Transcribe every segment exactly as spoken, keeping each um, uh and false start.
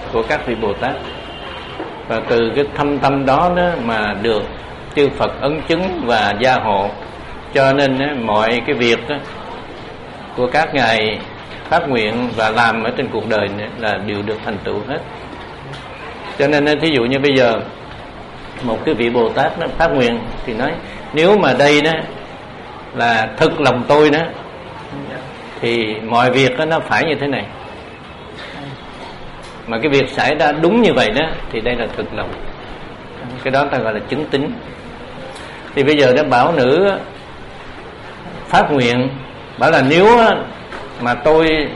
của các vị Bồ Tát, và từ cái thâm tâm đó, đó mà được chư Phật ấn chứng và gia hộ, cho nên đó, mọi cái việc đó, của các ngài phát nguyện và làm ở trên cuộc đời này là đều được thành tựu hết. Cho nên thí dụ như bây giờ một cái vị Bồ Tát nó phát nguyện thì nói nếu mà đây đó là thực lòng tôi đó thì mọi việc đó nó phải như thế này, mà cái việc xảy ra đúng như vậy đó thì đây là thực lòng. Cái đó ta gọi là chứng tín. Thì bây giờ đó bảo nữ phát nguyện bảo là nếu mà tôi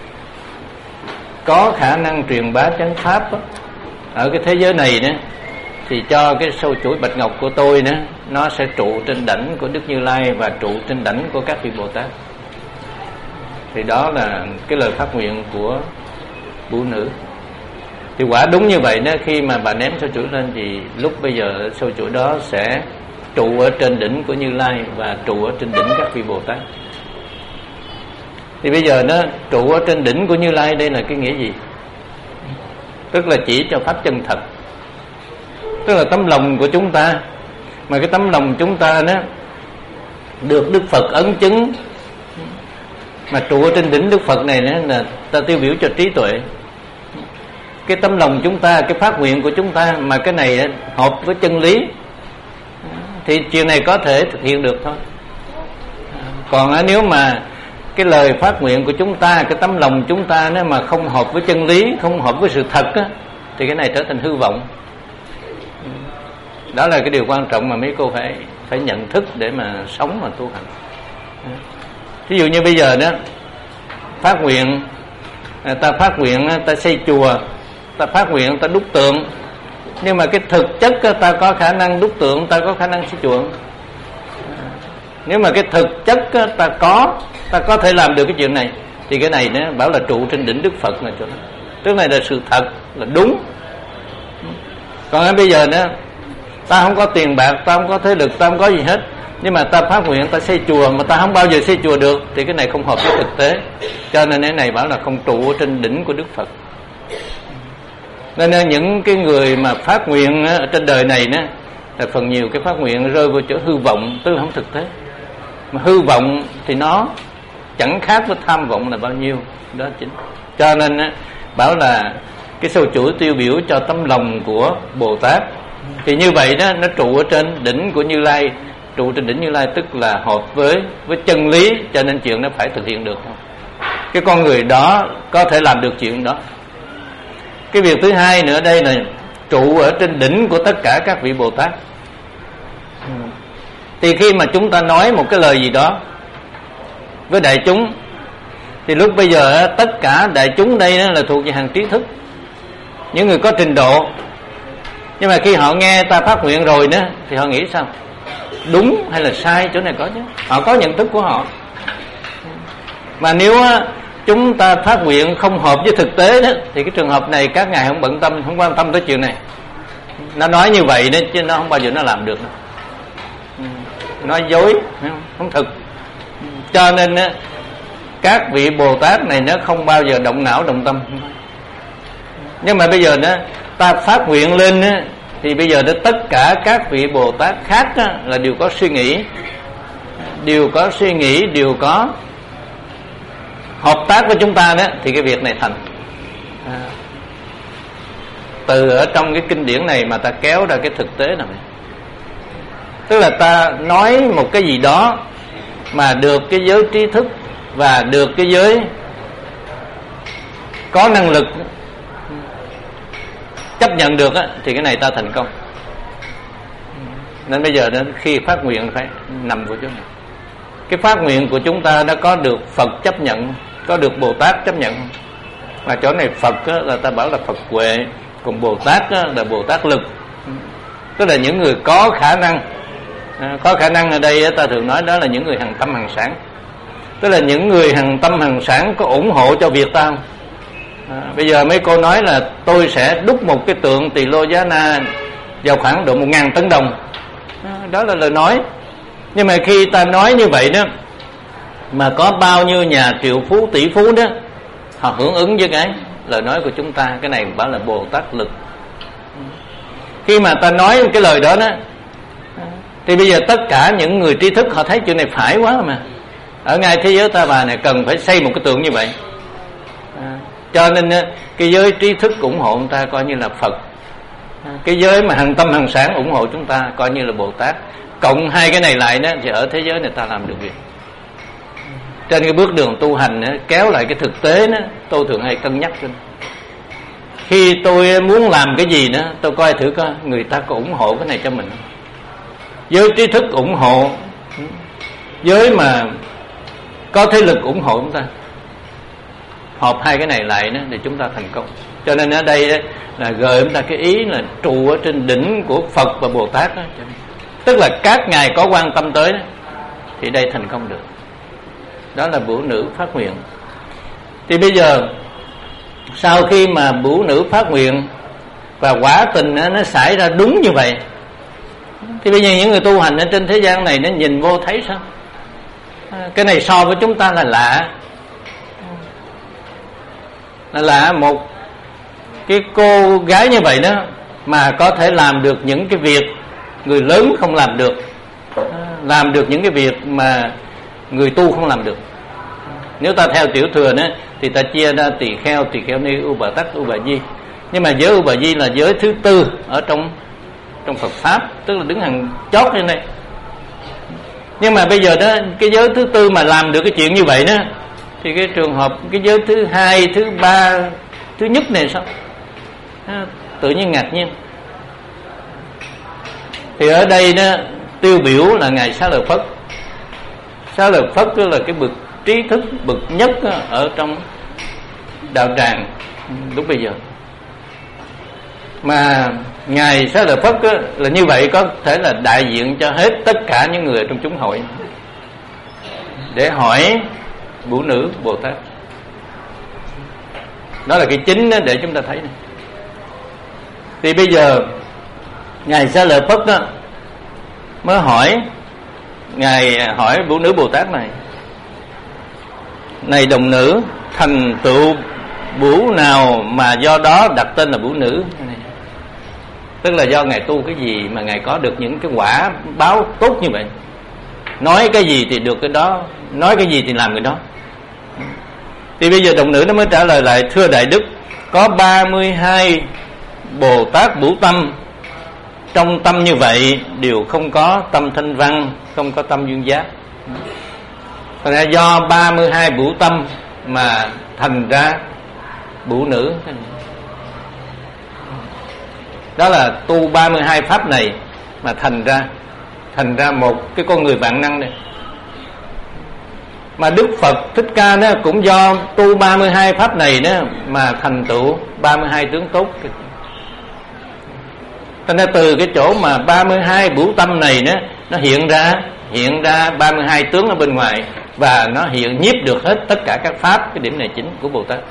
có khả năng truyền bá chánh pháp đó, ở cái thế giới này đó, thì cho cái sâu chuỗi bạch ngọc của tôi đó nó sẽ trụ trên đảnh của Đức Như Lai và trụ trên đảnh của các vị Bồ Tát. Thì đó là cái lời phát nguyện của phụ nữ. Thì quả đúng như vậy đó, khi mà bà ném sâu chuỗi lên thì lúc bây giờ sâu chuỗi đó sẽ trụ ở trên đỉnh của Như Lai và trụ ở trên đỉnh các vị Bồ Tát. Thì bây giờ nó trụ ở trên đỉnh của Như Lai, đây là cái nghĩa gì? Tức là chỉ cho pháp chân thật, tức là tấm lòng của chúng ta, mà cái tấm lòng chúng ta đó được Đức Phật ấn chứng, mà trụ ở trên đỉnh Đức Phật này đó là ta tiêu biểu cho trí tuệ. Cái tấm lòng chúng ta, cái phát nguyện của chúng ta mà cái này hợp với chân lý thì chuyện này có thể thực hiện được thôi. Còn nếu mà cái lời phát nguyện của chúng ta, cái tấm lòng chúng ta nếu mà không hợp với chân lý, không hợp với sự thật á, thì cái này trở thành hư vọng. Đó là cái điều quan trọng mà mấy cô phải phải nhận thức để mà sống mà tu hành. Ví dụ như bây giờ đó phát nguyện, ta phát nguyện ta xây chùa, ta phát nguyện ta đúc tượng, nhưng mà cái thực chất ta có khả năng đúc tượng, ta có khả năng xây chùa. Nếu mà cái thực chất ta có, ta có thể làm được cái chuyện này, thì cái này nó bảo là trụ trên đỉnh Đức Phật là chỗ đó. Tức này là sự thật, là đúng. Còn bây giờ nữa, ta không có tiền bạc, ta không có thế lực, ta không có gì hết, nhưng mà ta phát nguyện ta xây chùa mà ta không bao giờ xây chùa được, thì cái này không hợp với thực tế. Cho nên cái này bảo là không trụ trên đỉnh của Đức Phật. Nên những cái người mà phát nguyện ở trên đời này đó, là phần nhiều cái phát nguyện rơi vào chỗ hư vọng, tức là không thực tế. Mà hư vọng thì nó chẳng khác với tham vọng là bao nhiêu. Đó chính. Cho nên bảo là cái sâu chuỗi tiêu biểu cho tấm lòng của Bồ Tát. Thì như vậy đó, nó trụ ở trên đỉnh của Như Lai. Trụ trên đỉnh Như Lai tức là hợp với với chân lý, cho nên chuyện nó phải thực hiện được. Cái con người đó có thể làm được chuyện đó. Cái việc thứ hai nữa đây là trụ ở trên đỉnh của tất cả các vị Bồ Tát. Thì khi mà chúng ta nói một cái lời gì đó với đại chúng, thì lúc bây giờ tất cả đại chúng đây là thuộc về hàng trí thức, những người có trình độ. Nhưng mà khi họ nghe ta phát nguyện rồi đó, thì họ nghĩ sao? Đúng hay là sai? Chỗ này có chứ, họ có nhận thức của họ. Mà nếu chúng ta phát nguyện không hợp với thực tế đó, thì cái trường hợp này các ngài không bận tâm, không quan tâm tới chuyện này. Nó nói như vậy đó, chứ nó không bao giờ nó làm được đâu. Nói dối, không thực. Cho nên các vị Bồ Tát này nó không bao giờ động não động tâm. Nhưng mà bây giờ đó ta phát nguyện lên đó, thì bây giờ đó tất cả các vị Bồ Tát khác đó, là đều có suy nghĩ, đều có suy nghĩ, đều có hợp tác với chúng ta đó, thì cái việc này thành. À, từ ở trong cái kinh điển này mà ta kéo ra cái thực tế nào này. Tức là ta nói một cái gì đó mà được cái giới trí thức và được cái giới có năng lực chấp nhận được á, thì cái này ta thành công. Nên bây giờ đến khi phát nguyện phải nằm vào chỗ này. Cái phát nguyện của chúng ta đã có được Phật chấp nhận, có được Bồ Tát chấp nhận. Mà chỗ này Phật á, là ta bảo là Phật huệ, còn Bồ Tát á, là Bồ Tát lực. Tức là những người có khả năng. À, có khả năng ở đây á, ta thường nói đó là những người hằng tâm hằng sản. Tức là những người hằng tâm hằng sản có ủng hộ cho việc ta không? À, bây giờ mấy cô nói là tôi sẽ đúc một cái tượng Tỳ Lô Giá Na vào khoảng độ một ngàn tấn đồng. À, đó là lời nói. Nhưng mà khi ta nói như vậy đó, mà có bao nhiêu nhà triệu phú tỷ phú đó họ hưởng ứng với cái lời nói của chúng ta. Cái này bảo là Bồ Tát lực. Khi mà ta nói cái lời đó đó, thì bây giờ tất cả những người trí thức họ thấy chuyện này phải quá mà. Ở ngay thế giới ta bà này cần phải xây một cái tượng như vậy. À, cho nên cái giới trí thức ủng hộ chúng ta coi như là Phật. À, cái giới mà hằng tâm hằng sản ủng hộ chúng ta coi như là Bồ Tát. Cộng hai cái này lại đó thì ở thế giới này ta làm được việc. Trên cái bước đường tu hành đó, kéo lại cái thực tế đó, tôi thường hay cân nhắc trên. Khi tôi muốn làm cái gì đó, tôi coi thử coi người ta có ủng hộ cái này cho mình. Giới trí thức ủng hộ, giới mà có thế lực ủng hộ chúng ta, hợp hai cái này lại đó để chúng ta thành công. Cho nên ở đây đó, là gợi chúng ta cái ý là trụ ở trên đỉnh của Phật và Bồ Tát đó. Tức là các ngài có quan tâm tới đó, thì đây thành công được. Đó là Bửu Nữ phát nguyện. Thì bây giờ sau khi mà Bửu Nữ phát nguyện và quả tình nó, nó xảy ra đúng như vậy, thì bây giờ những người tu hành ở trên thế gian này nó nhìn vô thấy sao? Cái này so với chúng ta là lạ. Là lạ, một cái cô gái như vậy đó mà có thể làm được những cái việc người lớn không làm được, làm được những cái việc mà người tu không làm được. Nếu ta theo tiểu thừa đó thì ta chia ra tỳ kheo, tỳ kheo ni, U Bà Tắc, U Bà Di. Nhưng mà giới U Bà Di là giới thứ tư ở trong trong Phật pháp, tức là đứng hàng chót trên đây. Nhưng mà bây giờ đó cái giới thứ tư mà làm được cái chuyện như vậy đó, thì cái trường hợp cái giới thứ hai, thứ ba, thứ nhất này sao? À, tự nhiên ngạc nhiên. Thì ở đây đó tiêu biểu là ngài Xá Lợi Phất. Xá Lợi Phất đó là cái bậc trí thức bậc nhất ở trong đạo tràng lúc bây giờ. Mà ngài Xá Lợi Phất là như vậy, có thể là đại diện cho hết tất cả những người trong chúng hội để hỏi Bửu Nữ Bồ Tát. Đó là cái chính đó để chúng ta thấy này. Thì bây giờ ngài Xá Lợi Phất đó mới hỏi, ngài hỏi Bửu Nữ Bồ Tát này: này đồng nữ, thành tựu Bửu nào mà do đó đặt tên là Bửu Nữ? Tức là do ngài tu cái gì mà ngài có được những cái quả báo tốt như vậy. Nói cái gì thì được cái đó, nói cái gì thì làm cái đó. Thì bây giờ đồng nữ nó mới trả lời lại: thưa Đại Đức, có ba mươi hai Bồ Tát Bửu Tâm, trong tâm như vậy đều không có tâm thanh văn, không có tâm duyên giác. Thành ra do ba mươi hai Bửu Tâm mà thành ra Bửu Nữ. Đó là tu ba mươi hai pháp này mà thành ra thành ra một cái con người vạn năng này. Mà Đức Phật Thích Ca đó cũng do tu ba mươi hai pháp này đó mà thành tựu ba mươi hai tướng tốt. Cho nên từ cái chỗ mà ba mươi hai Bửu Tâm này đó, nó hiện ra hiện ra ba mươi hai tướng ở bên ngoài, và nó hiện nhiếp được hết tất cả các pháp. Cái điểm này chính của Bồ Tát.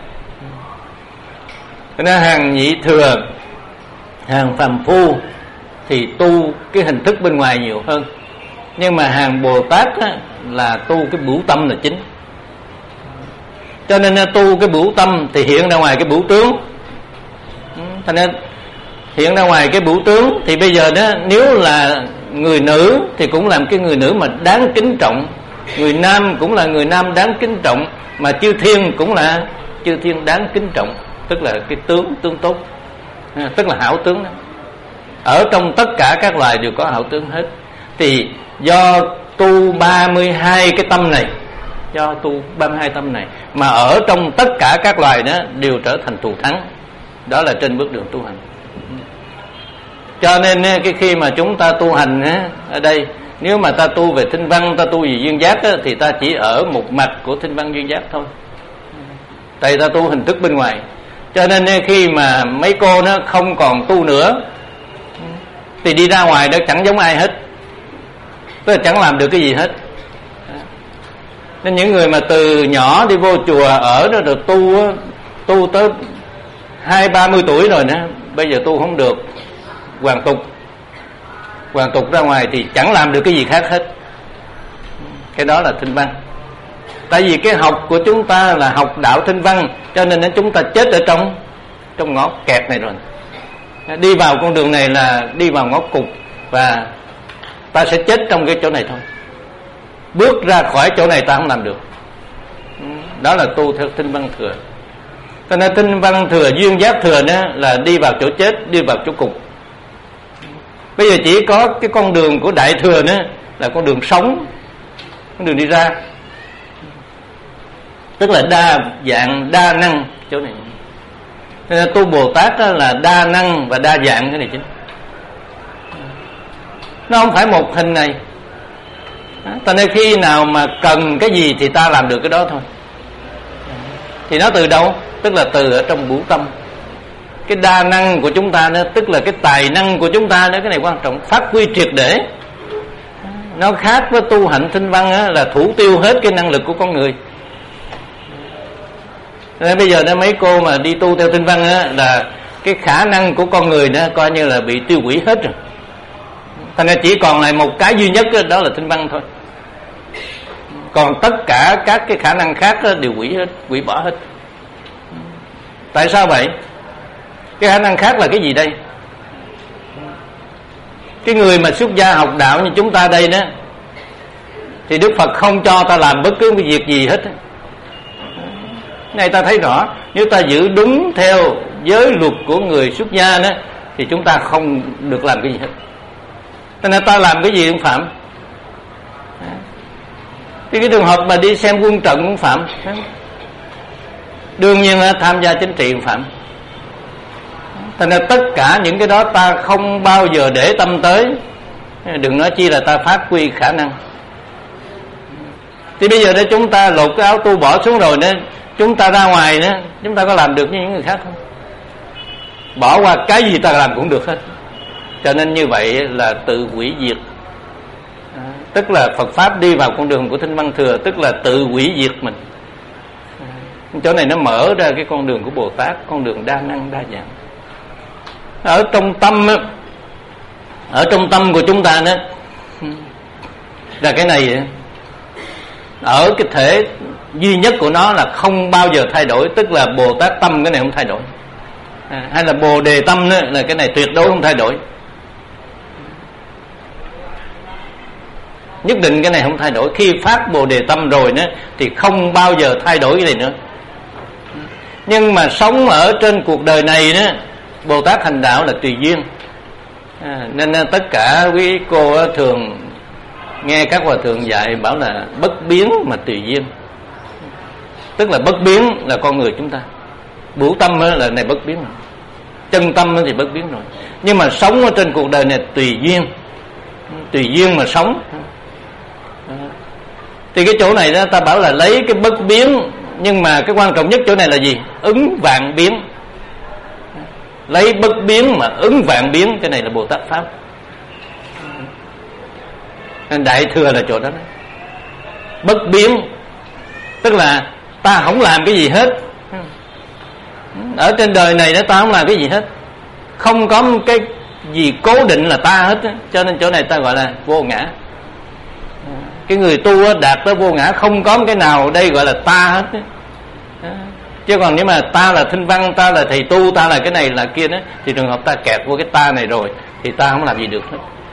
Cho nên hàng nhị thừa, hàng phàm phu thì tu cái hình thức bên ngoài nhiều hơn, nhưng mà hàng Bồ Tát á, là tu cái Bửu Tâm là chính. Cho nên tu cái Bửu Tâm thì hiện ra ngoài cái Bửu tướng. Cho nên hiện ra ngoài cái Bửu tướng thì bây giờ đó, nếu là người nữ thì cũng làm cái người nữ mà đáng kính trọng, người nam cũng là người nam đáng kính trọng, mà chư thiên cũng là chư thiên đáng kính trọng. Tức là cái tướng tướng tốt, à, tức là hảo tướng đó. Ở trong tất cả các loài đều có hảo tướng hết. Thì do tu ba mươi hai cái tâm này, do tu ba mươi hai tâm này mà ở trong tất cả các loài đó đều trở thành thù thắng. Đó là trên bước đường tu hành. Cho nên cái khi mà chúng ta tu hành ở đây, nếu mà ta tu về thinh văn, ta tu về duyên giác á, thì ta chỉ ở một mặt của thinh văn duyên giác thôi. Tại ta tu hình thức bên ngoài. Cho nên khi mà mấy cô nó không còn tu nữa thì đi ra ngoài đó chẳng giống ai hết, tức là chẳng làm được cái gì hết. Nên những người mà từ nhỏ đi vô chùa ở đó rồi tu tu tới hai ba mươi tuổi rồi nữa, bây giờ tu không được, hoàn tục hoàn tục ra ngoài thì chẳng làm được cái gì khác hết. Cái đó là thinh văn. Tại vì cái học của chúng ta là học đạo Thanh Văn, cho nên chúng ta chết ở trong trong ngõ kẹt này rồi. Đi vào con đường này là đi vào ngõ cụt, và ta sẽ chết trong cái chỗ này thôi. Bước ra khỏi chỗ này ta không làm được. Đó là tu theo Thanh Văn Thừa. Cho nên Thanh Văn Thừa, duyên giác thừa đó là đi vào chỗ chết, đi vào chỗ cục. Bây giờ chỉ có cái con đường của Đại Thừa nữa là con đường sống, con đường đi ra, tức là đa dạng, đa năng chỗ này. Nên tu Bồ Tát là đa năng và đa dạng, cái này chính. Nó không phải một hình này. Cho nên khi nào mà cần cái gì thì ta làm được cái đó thôi. Thì nó từ đâu? Tức là từ ở trong ngũ tâm. Cái đa năng của chúng ta đó, tức là cái tài năng của chúng ta đó, cái này quan trọng, phát huy triệt để. Nó khác với tu hạnh Thanh Văn á, là thủ tiêu hết cái năng lực của con người. Nên bây giờ đó mấy cô mà đi tu theo Thanh Văn á, là cái khả năng của con người đó coi như là bị tiêu hủy hết rồi. Thành ra chỉ còn lại một cái duy nhất đó, đó là Thanh Văn thôi. Còn tất cả các cái khả năng khác đó, đều hủy hết, hủy bỏ hết. Tại sao vậy? Cái khả năng khác là cái gì đây? Cái người mà xuất gia học đạo như chúng ta đây đó, thì Đức Phật không cho ta làm bất cứ cái việc gì hết. Này ta thấy rõ, nếu ta giữ đúng theo giới luật của người xuất gia đó, thì chúng ta không được làm cái gì hết. Cho nên ta làm cái gì cũng phạm. Thì cái trường hợp mà đi xem quân trận cũng phạm. Đương nhiên tham gia chính trị cũng phạm. Thành ra tất cả những cái đó ta không bao giờ để tâm tới. Đừng nói chi là ta phát huy khả năng. Thì bây giờ để chúng ta lột cái áo tu bỏ xuống rồi nữa, chúng ta ra ngoài nữa, chúng ta có làm được như những người khác không? Bỏ qua cái gì ta làm cũng được hết. Cho nên như vậy là tự hủy diệt. À, tức là Phật Pháp đi vào con đường của Thanh Văn Thừa, tức là tự hủy diệt mình. À, chỗ này nó mở ra cái con đường của Bồ Tát, con đường đa năng đa dạng. Ở trong tâm ở trong tâm của chúng ta đó là cái này, ở cái thể duy nhất của nó là không bao giờ thay đổi, tức là Bồ Tát tâm, cái này không thay đổi. À, hay là Bồ Đề tâm đó, là cái này tuyệt đối không thay đổi. Nhất định cái này không thay đổi. Khi phát Bồ Đề tâm rồi đó, thì không bao giờ thay đổi cái này nữa. Nhưng mà sống ở trên cuộc đời này đó, Bồ Tát hành đạo là tùy duyên. À, nên tất cả quý cô thường nghe các hòa thượng dạy bảo là bất biến mà tùy duyên. Tức là bất biến là con người chúng ta. Bửu tâm là này bất biến rồi, chân tâm thì bất biến rồi. Nhưng mà sống ở trên cuộc đời này tùy duyên, tùy duyên mà sống. Thì cái chỗ này đó ta bảo là lấy cái bất biến, nhưng mà cái quan trọng nhất chỗ này là gì? Ứng vạn biến. Lấy bất biến mà ứng vạn biến, cái này là Bồ Tát Pháp. Nên Đại Thừa là chỗ đó, đó. Bất biến tức là ta không làm cái gì hết. Ở trên đời này đó ta không làm cái gì hết, không có cái gì cố định là ta hết. Cho nên chỗ này ta gọi là vô ngã. Cái người tu đạt tới vô ngã, không có cái nào đây gọi là ta hết. Chứ còn nếu mà ta là Thanh Văn, ta là thầy tu, ta là cái này là kia đó, thì trường hợp ta kẹt vô cái ta này rồi thì ta không làm gì được hết.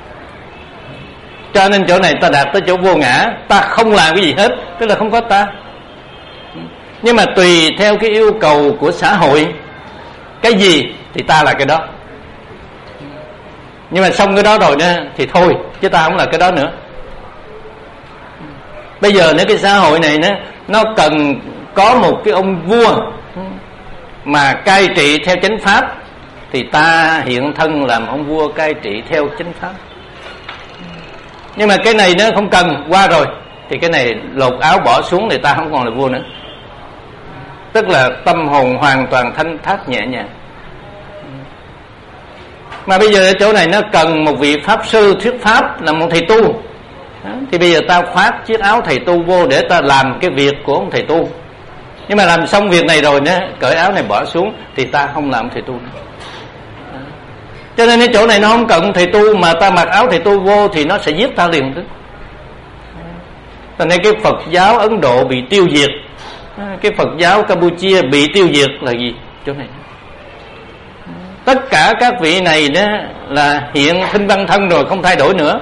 Cho nên chỗ này ta đạt tới chỗ vô ngã, ta không làm cái gì hết, tức là không có ta. Nhưng mà tùy theo cái yêu cầu của xã hội, cái gì thì ta là cái đó. Nhưng mà xong cái đó rồi đó thì thôi, chứ ta không là cái đó nữa. Bây giờ nếu cái xã hội này nó, nó cần có một cái ông vua mà cai trị theo chánh pháp, thì ta hiện thân làm ông vua cai trị theo chánh pháp. Nhưng mà cái này nó không cần, qua rồi thì cái này lột áo bỏ xuống thì ta không còn là vua nữa. Tức là tâm hồn hoàn toàn thanh thát nhẹ nhàng. Mà bây giờ ở chỗ này nó cần một vị pháp sư thuyết pháp, là một thầy tu. Thì bây giờ ta khoác chiếc áo thầy tu vô để ta làm cái việc của ông thầy tu. Nhưng mà làm xong việc này rồi nữa, cởi áo này bỏ xuống thì ta không làm thầy tu nữa. Cho nên cái chỗ này nó không cần thầy tu, mà ta mặc áo thầy tu vô thì nó sẽ giết ta liền. Cho nên cái Phật giáo Ấn Độ bị tiêu diệt, cái Phật giáo Campuchia bị tiêu diệt là gì? Chỗ này. Tất cả các vị này đó là hiện Thinh Văn thân rồi, không thay đổi nữa.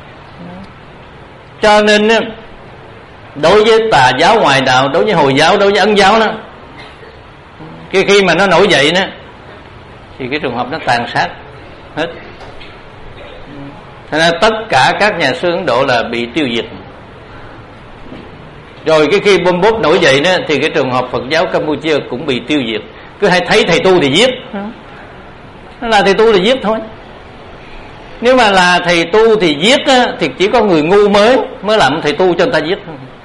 Cho nên đối với tà giáo ngoại đạo, đối với Hồi giáo, đối với Ấn giáo đó, khi khi mà nó nổi dậy đó thì cái trường hợp nó tàn sát hết. Thế nên tất cả các nhà sư Ấn Độ là bị tiêu diệt. Rồi cái khi Pol Pot nổi dậy đó thì cái trường hợp Phật giáo Campuchia cũng bị tiêu diệt. Cứ hay thấy thầy tu thì giết, nó là thầy tu thì giết thôi. Nếu mà là thầy tu thì giết á, thì chỉ có người ngu mới mới làm thầy tu cho người ta giết.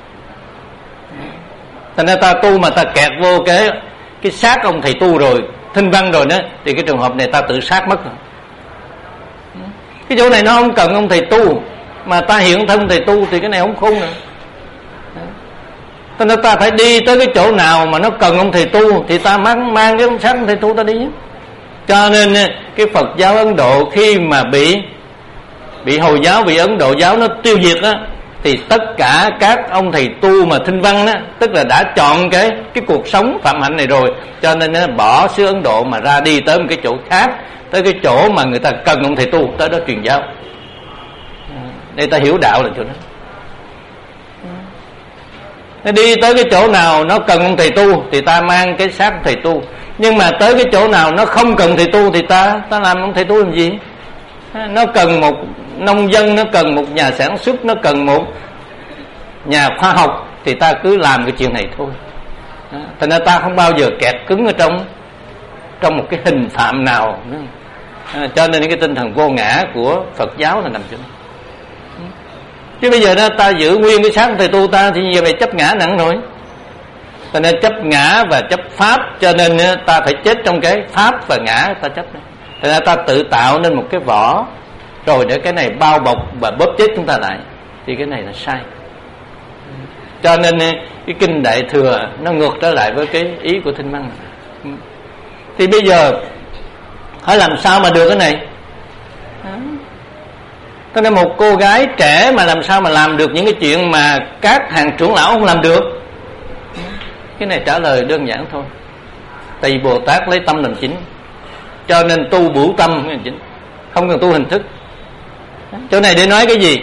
Thành ra ta tu mà ta kẹt vô cái cái xác ông thầy tu rồi, Thinh Văn rồi đó, thì cái trường hợp này ta tự sát mất rồi. Cái chỗ này nó không cần ông thầy tu, mà ta hiện thân thầy tu thì cái này không khôn nữa. Cho nên ta phải đi tới cái chỗ nào mà nó cần ông thầy tu thì ta mang, mang cái xác ông thầy tu ta đi. Cho nên cái Phật giáo Ấn Độ khi mà bị bị Hồi giáo, bị Ấn Độ giáo nó tiêu diệt á, thì tất cả các ông thầy tu mà Thinh Văn á, tức là đã chọn cái cái cuộc sống phạm hạnh này rồi, cho nên nó bỏ xứ Ấn Độ mà ra đi tới một cái chỗ khác, tới cái chỗ mà người ta cần ông thầy tu, tới đó truyền giáo. Để ta hiểu đạo là chỗ đó. Nó đi tới cái chỗ nào nó cần ông thầy tu thì ta mang cái xác thầy tu, nhưng mà tới cái chỗ nào nó không cần thầy tu thì ta ta làm ông thầy tu làm gì? Nó cần một nông dân, nó cần một nhà sản xuất, nó cần một nhà khoa học thì ta cứ làm cái chuyện này thôi. Thành ra ta không bao giờ kẹt cứng ở trong trong một cái hình phạm nào nữa. Cho nên cái tinh thần vô ngã của Phật giáo là nằm chỗ này. Chứ bây giờ đó ta giữ nguyên cái xác thầy tu ta thì giờ mày chấp ngã nặng rồi. Cho nên chấp ngã và chấp pháp, cho nên ta phải chết trong cái pháp và ngã ta chấp. Cho nên ta tự tạo nên một cái vỏ rồi để cái này bao bọc và bóp chết chúng ta lại, thì cái này là sai. Cho nên cái kinh Đại Thừa nó ngược trở lại với cái ý của Thinh Văn. Thì bây giờ hỏi làm sao mà được cái này? Cho nên một cô gái trẻ mà làm sao mà làm được những cái chuyện mà các hàng trưởng lão không làm được? Cái này trả lời đơn giản thôi. Tại vì Bồ Tát lấy tâm làm chính, cho nên tu bửu tâm là chính, không cần tu hình thức. Chỗ này để nói cái gì?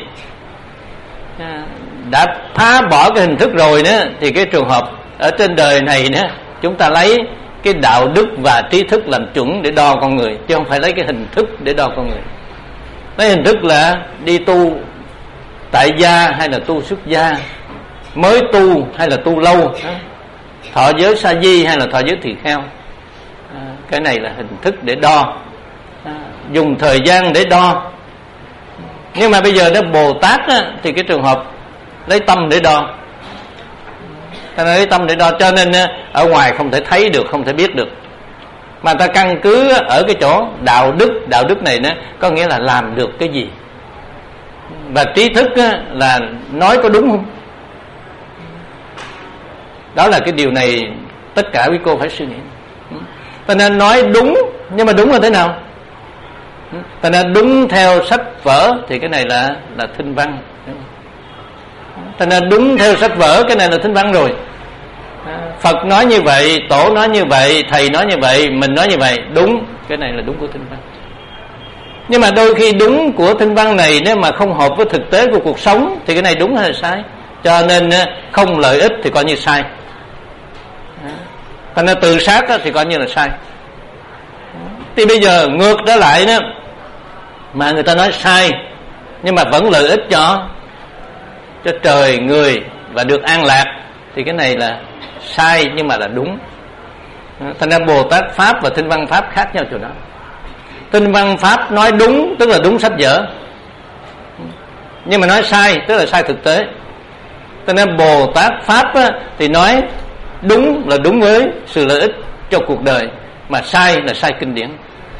Đã phá bỏ cái hình thức rồi đó, thì cái trường hợp ở trên đời này đó, chúng ta lấy cái đạo đức và trí thức làm chuẩn để đo con người, chứ không phải lấy cái hình thức để đo con người. Lấy hình thức là đi tu tại gia hay là tu xuất gia, mới tu hay là tu lâu, thọ giới sa di hay là thọ giới tỳ kheo. À, cái này là hình thức để đo, à, dùng thời gian để đo. Nhưng mà bây giờ đó Bồ Tát á, thì cái trường hợp lấy tâm để đo. Ta lấy tâm để đo, cho nên ở ngoài không thể thấy được, không thể biết được, mà ta căn cứ ở cái chỗ đạo đức. Đạo đức này nó có nghĩa là làm được cái gì, và trí thức là nói có đúng không. Đó là cái điều này tất cả quý cô phải suy nghĩ. Cho nên nói đúng, nhưng mà đúng là thế nào? Cho nên đúng theo sách vở thì cái này là là Thinh Văn. Cho nên đúng theo sách vở, cái này là Thinh Văn rồi. Phật nói như vậy, Tổ nói như vậy, Thầy nói như vậy, mình nói như vậy, đúng, cái này là đúng của Thinh Văn. Nhưng mà đôi khi đúng của Thinh Văn này nếu mà không hợp với thực tế của cuộc sống thì cái này đúng hay là sai. Cho nên không lợi ích thì coi như sai, cho nên tự sát thì coi như là sai. Thì bây giờ ngược trở lại đó, mà người ta nói sai nhưng mà vẫn lợi ích cho cho trời người và được an lạc, thì cái này là sai nhưng mà là đúng. Thành ra Bồ Tát Pháp và Thinh Văn Pháp khác nhau chỗ đó. Thinh Văn Pháp nói đúng tức là đúng sách vở, nhưng mà nói sai tức là sai thực tế. Cho nên Bồ Tát Pháp á, thì nói đúng là đúng với sự lợi ích cho cuộc đời, mà sai là sai kinh điển.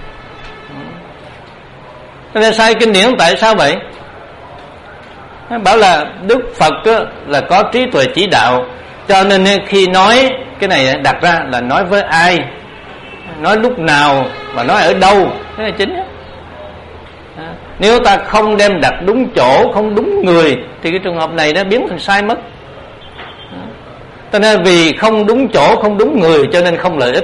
Cho nên sai kinh điển tại sao vậy? Bảo là Đức Phật á, là có trí tuệ chỉ đạo, cho nên khi nói cái này đặt ra là nói với ai, nói lúc nào và nói ở đâu, cái này chính. Nếu ta không đem đặt đúng chỗ, không đúng người, thì cái trường hợp này nó biến thành sai mất. Cho nên vì không đúng chỗ, không đúng người, cho nên không lợi ích.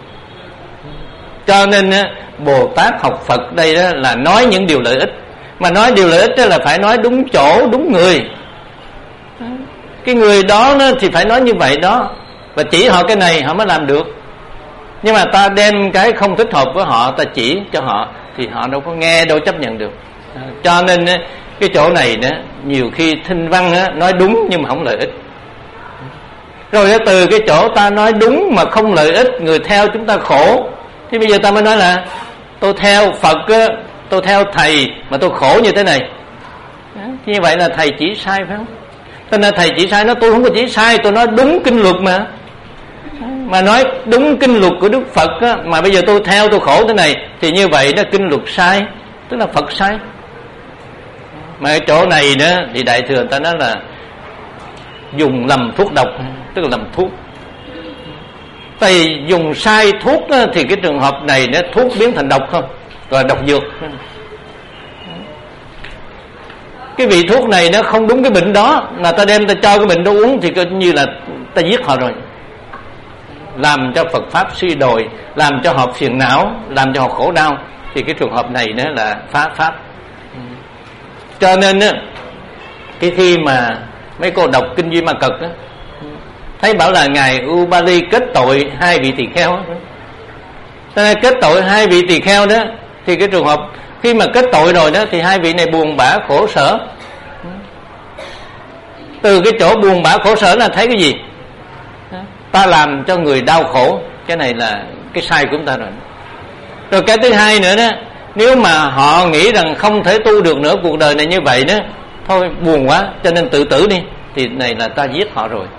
Cho nên Bồ Tát học Phật đây đó là nói những điều lợi ích. Mà nói điều lợi ích đó là phải nói đúng chỗ, đúng người. Cái người đó thì phải nói như vậy đó, và chỉ họ cái này họ mới làm được. Nhưng mà ta đem cái không thích hợp với họ, ta chỉ cho họ thì họ đâu có nghe, đâu chấp nhận được. Cho nên cái chỗ này đó, nhiều khi thinh văn đó, nói đúng nhưng mà không lợi ích. Rồi từ cái chỗ ta nói đúng mà không lợi ích, người theo chúng ta khổ, thì bây giờ ta mới nói là tôi theo Phật, tôi theo thầy mà tôi khổ như thế này. Như vậy là thầy chỉ sai phải không? Cho nên thầy chỉ sai, nó tôi không có chỉ sai, tôi nói đúng kinh luật mà. Mà nói đúng kinh luật của Đức Phật á, mà bây giờ tôi theo tôi khổ thế này, thì như vậy đó kinh luật sai, tức là Phật sai. Mà ở chỗ này đó thì Đại Thừa ta nói là dùng lầm thuốc độc, tức là lầm thuốc. Tại vì dùng sai thuốc đó, thì cái trường hợp này nó thuốc biến thành độc không, rồi độc dược. Cái vị thuốc này nó không đúng cái bệnh đó, mà ta đem ta cho cái bệnh đó uống, thì coi như là ta giết họ rồi, làm cho Phật pháp suy đồi, làm cho họ phiền não, làm cho họ khổ đau. Thì cái trường hợp này nó là phá pháp. Cho nên á, cái khi mà mấy cô đọc kinh Duy Ma Cật á, thấy bảo là ngài Ubali kết tội hai vị tỳ kheo á. Cho nên kết tội hai vị tỳ kheo đó, thì cái trường hợp khi mà kết tội rồi đó, thì hai vị này buồn bã khổ sở. Từ cái chỗ buồn bã khổ sở là thấy cái gì? Ta làm cho người đau khổ, cái này là cái sai của chúng ta rồi. Rồi cái thứ hai nữa đó, nếu mà họ nghĩ rằng không thể tu được nữa, cuộc đời này như vậy đó, thôi buồn quá cho nên tự tử đi, thì này là ta giết họ rồi.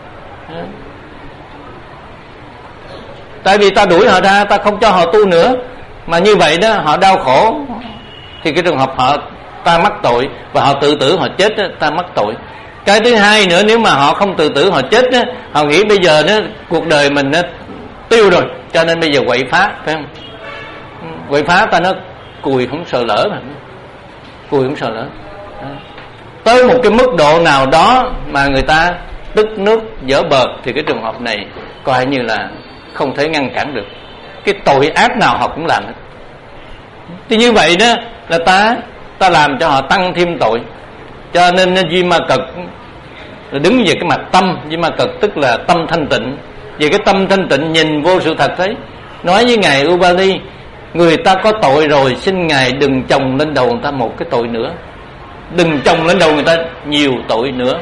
Tại vì ta đuổi họ ra, ta không cho họ tu nữa, mà như vậy đó họ đau khổ, thì cái trường hợp họ ta mắc tội, và họ tự tử họ chết đó, ta mắc tội. Cái thứ hai nữa, nếu mà họ không tự tử họ chết đó, họ nghĩ bây giờ đó cuộc đời mình nó tiêu rồi, cho nên bây giờ quậy phá, phải không? Quậy phá ta nói cùi không sợ lỡ mà, cùi không sợ lỡ. Tới một cái mức độ nào đó mà người ta tức nước dở bờ, thì cái trường hợp này coi như là không thể ngăn cản được. Cái tội ác nào họ cũng làm hết. Thì như vậy đó là ta ta làm cho họ tăng thêm tội. Cho nên Duy Ma Cật là đứng về cái mặt tâm. Duy Ma Cật tức là tâm thanh tịnh. Về cái tâm thanh tịnh nhìn vô sự thật thấy, nói với ngài Ubali, người ta có tội rồi, xin ngài đừng chồng lên đầu người ta một cái tội nữa, đừng chồng lên đầu người ta nhiều tội nữa.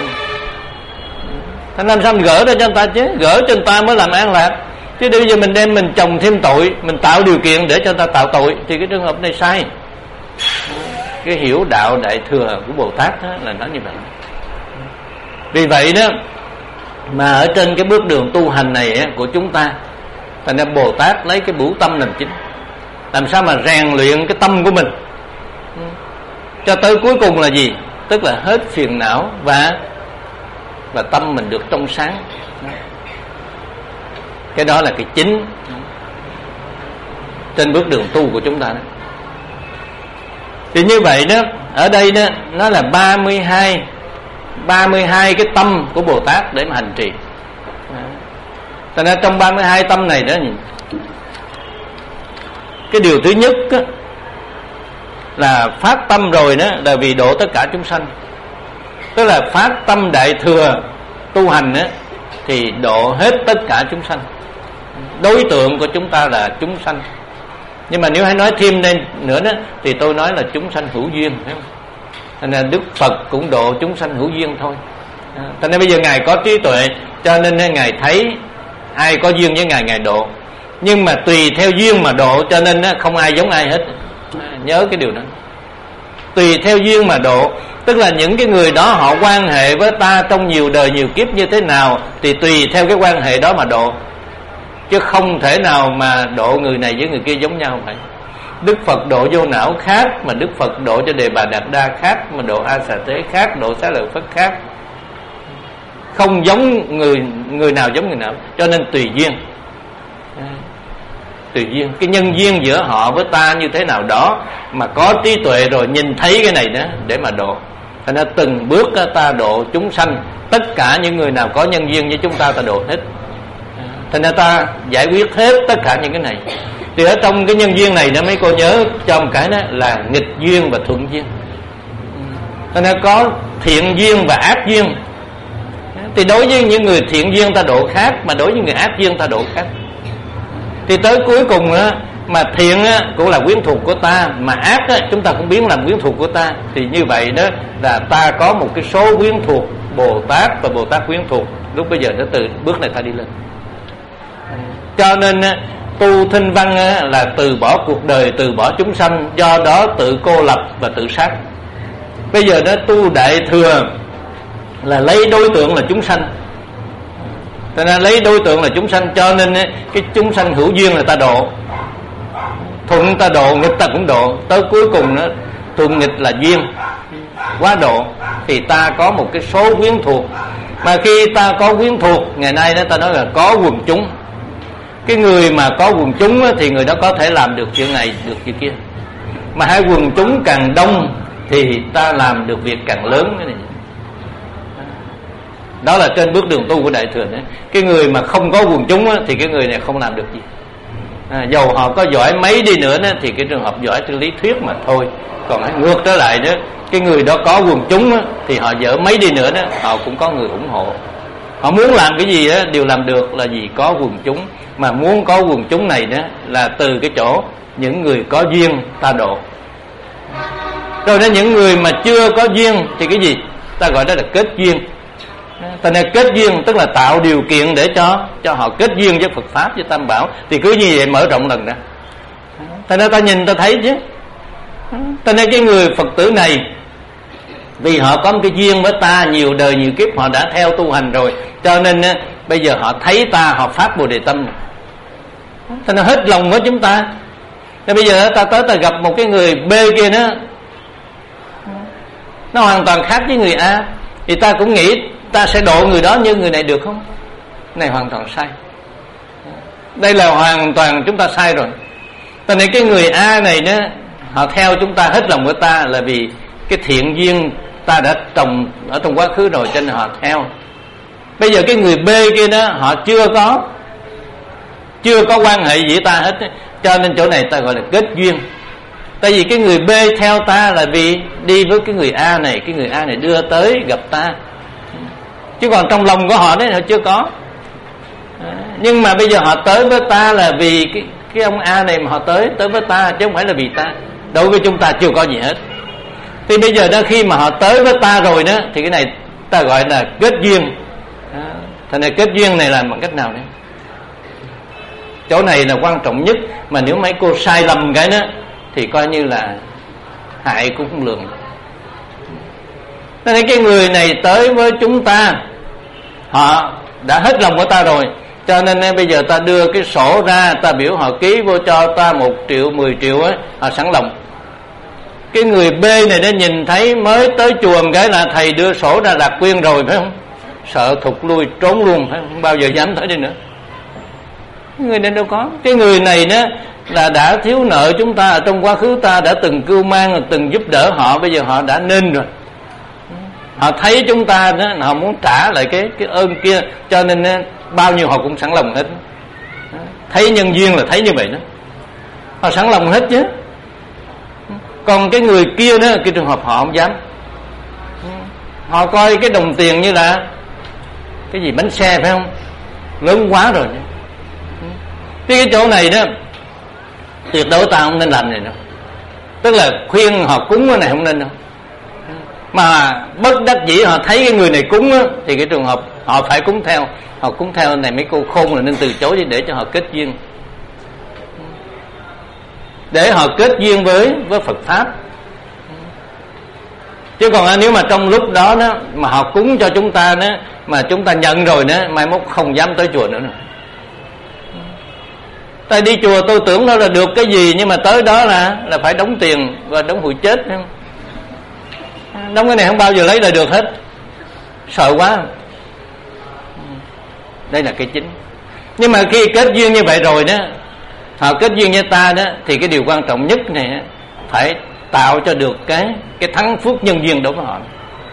Thành làm sao mình gỡ ra cho người ta chứ, gỡ cho người ta mới làm an lạc. Chứ bây giờ mình đem mình chồng thêm tội, mình tạo điều kiện để cho người ta tạo tội, thì cái trường hợp này sai. Cái hiểu đạo Đại Thừa của Bồ Tát đó là nói như vậy. Vì vậy đó mà ở trên cái bước đường tu hành này của chúng ta, thành ra Bồ Tát lấy cái bửu tâm làm chính, làm sao mà rèn luyện cái tâm của mình cho tới cuối cùng là gì? Tức là hết phiền não và và tâm mình được trong sáng. Cái đó là cái chính trên bước đường tu của chúng ta đó. Thì như vậy đó, ở đây đó nó là ba mươi hai ba mươi hai cái tâm của Bồ Tát để mà hành trì. Cho nên trong ba mươi hai tâm này đó, cái điều thứ nhất đó, là phát tâm rồi đó là vì độ tất cả chúng sanh. Tức là phát tâm Đại Thừa tu hành đó, thì độ hết tất cả chúng sanh. Đối tượng của chúng ta là chúng sanh. Nhưng mà nếu hãy nói thêm lên nữa đó, thì tôi nói là chúng sanh hữu duyên, phải không? Thành ra Đức Phật cũng độ chúng sanh hữu duyên thôi. Thành ra bây giờ ngài có trí tuệ, cho nên ngài thấy ai có duyên với ngài, ngài độ. Nhưng mà tùy theo duyên mà độ, cho nên không ai giống ai hết. Nhớ cái điều đó. Tùy theo duyên mà độ, tức là những cái người đó họ quan hệ với ta trong nhiều đời nhiều kiếp như thế nào, thì tùy theo cái quan hệ đó mà độ. Chứ không thể nào mà độ người này với người kia giống nhau vậy. Đức Phật độ vô não khác, mà Đức Phật độ cho Đề Bà Đạt Đa khác, mà độ A Xà Thế khác, độ Xá Lợi Phất khác. Không giống người người nào giống người nào, cho nên tùy duyên. tùy duyên. Cái nhân duyên giữa họ với ta như thế nào đó, mà có trí tuệ rồi nhìn thấy cái này đó để mà độ. Thành ra từng bước ta độ chúng sanh, tất cả những người nào có nhân duyên với chúng ta ta độ hết. Thành ra ta giải quyết hết tất cả những cái này. Thì ở trong cái nhân duyên này đó, mấy cô nhớ cho một cái đó là nghịch duyên và thuận duyên. Thành ra có thiện duyên và ác duyên. Thì đối với những người thiện duyên ta độ khác, mà đối với người ác duyên ta độ khác. Thì tới cuối cùng á, mà thiện á, cũng là quyến thuộc của ta, mà ác á, chúng ta cũng biến làm quyến thuộc của ta. Thì như vậy đó là ta có một cái số quyến thuộc Bồ Tát và Bồ Tát quyến thuộc. Lúc bây giờ nó từ bước này ta đi lên. Cho nên á, tu thinh văn á, là từ bỏ cuộc đời, từ bỏ chúng sanh, do đó tự cô lập và tự sát. Bây giờ đó tu đại thừa là lấy đối tượng là chúng sanh. Cho nên lấy đối tượng là chúng sanh, cho nên cái chúng sanh hữu duyên là ta độ, thuận ta độ, nghịch ta cũng độ. Tới cuối cùng đó, thuận nghịch là duyên quá độ, thì ta có một cái số quyến thuộc. Mà khi ta có quyến thuộc, ngày nay đó ta nói là có quần chúng. Cái người mà có quần chúng thì người đó có thể làm được chuyện này, được chuyện kia. Mà hai quần chúng càng đông thì ta làm được việc càng lớn. Cái này đó là trên bước đường tu của đại thừa đấy. Cái người mà không có quần chúng á, thì cái người này không làm được gì. À, dầu họ có giỏi mấy đi nữa đó, thì cái trường hợp giỏi trên lý thuyết mà thôi. Còn ngược trở lại đó, cái người đó có quần chúng á, thì họ dở mấy đi nữa đó, họ cũng có người ủng hộ. Họ muốn làm cái gì đó đều làm được, là vì có quần chúng. Mà muốn có quần chúng này đó là từ cái chỗ những người có duyên ta độ. Rồi đến những người mà chưa có duyên thì cái gì? Ta gọi đó là kết duyên. Thành ra kết duyên tức là tạo điều kiện để cho cho họ kết duyên với Phật Pháp, với Tam Bảo. Thì cứ như vậy mở rộng lần ra. Thành ra ta nhìn ta thấy chứ. Thành ra cái người Phật tử này, vì họ có một cái duyên với ta, nhiều đời nhiều kiếp họ đã theo tu hành rồi, cho nên bây giờ họ thấy ta, họ phát Bồ Đề Tâm. Thành ra hết lòng với chúng ta. Nên bây giờ ta tới ta gặp một cái người B kia đó, nó hoàn toàn khác với người A, thì ta cũng nghĩ ta sẽ độ người đó như người này được không? Này hoàn toàn sai. Đây là hoàn toàn chúng ta sai rồi. Tại nên cái người A này đó, họ theo chúng ta hết lòng của ta là vì cái thiện duyên ta đã trồng ở trong quá khứ rồi, cho nên họ theo. Bây giờ cái người B kia đó, họ chưa có chưa có quan hệ gì với ta hết, cho nên chỗ này ta gọi là kết duyên. Tại vì cái người B theo ta là vì đi với cái người A này, cái người A này đưa tới gặp ta, chứ còn trong lòng của họ đấy họ chưa có. Nhưng mà bây giờ họ tới với ta là vì cái, cái ông A này mà họ tới tới với ta, chứ không phải là vì ta. Đối với chúng ta chưa có gì hết. Thì bây giờ đó khi mà họ tới với ta rồi đó, thì cái này ta gọi là kết duyên. Thành ra kết duyên này làm bằng cách nào đấy? Chỗ này là quan trọng nhất. Mà nếu mấy cô sai lầm cái đó thì coi như là hại cũng không lường. Nên cái người này tới với chúng ta, họ đã hết lòng của ta rồi, cho nên bây giờ ta đưa cái sổ ra, ta biểu họ ký vô cho ta một triệu, mười triệu ấy, họ sẵn lòng. Cái người B này đã nhìn thấy mới tới chùa một cái là thầy đưa sổ ra lạc quyên rồi, phải không? Sợ thụt lui trốn luôn, phải không? Không bao giờ dám tới đây nữa. Cái người này đâu có. Cái người này đó là đã thiếu nợ chúng ta, ở trong quá khứ ta đã từng cưu mang, từng giúp đỡ họ, bây giờ họ đã nên rồi. Họ thấy chúng ta đó, họ muốn trả lại cái cái ơn kia, cho nên bao nhiêu họ cũng sẵn lòng hết. Thấy nhân duyên là thấy như vậy đó, họ sẵn lòng hết chứ. Còn cái người kia đó, cái trường hợp họ không dám. Họ coi cái đồng tiền như là cái gì bánh xe, phải không? Lớn quá rồi. Cái cái chỗ này đó tuyệt đối ta không nên làm này đâu. Tức là khuyên họ cúng cái này không nên đâu. Mà bất đắc dĩ họ thấy cái người này cúng á, thì cái trường hợp họ phải cúng theo. Họ cúng theo này mấy cô khôn là nên từ chối để cho họ kết duyên, để họ kết duyên với với Phật Pháp. Chứ còn nếu mà trong lúc đó, đó mà họ cúng cho chúng ta đó, mà chúng ta nhận rồi đó, mai mốt không dám tới chùa nữa nữa. Tại đi chùa tôi tưởng đó là được cái gì, nhưng mà tới đó là là phải đóng tiền và đóng hụi chết, không? Đóng cái này không bao giờ lấy lại được hết, sợ quá. Đây là cái chính. Nhưng mà khi kết duyên như vậy rồi đó, họ kết duyên với ta đó, thì cái điều quan trọng nhất này phải tạo cho được cái cái thắng phước nhân duyên đối với họ.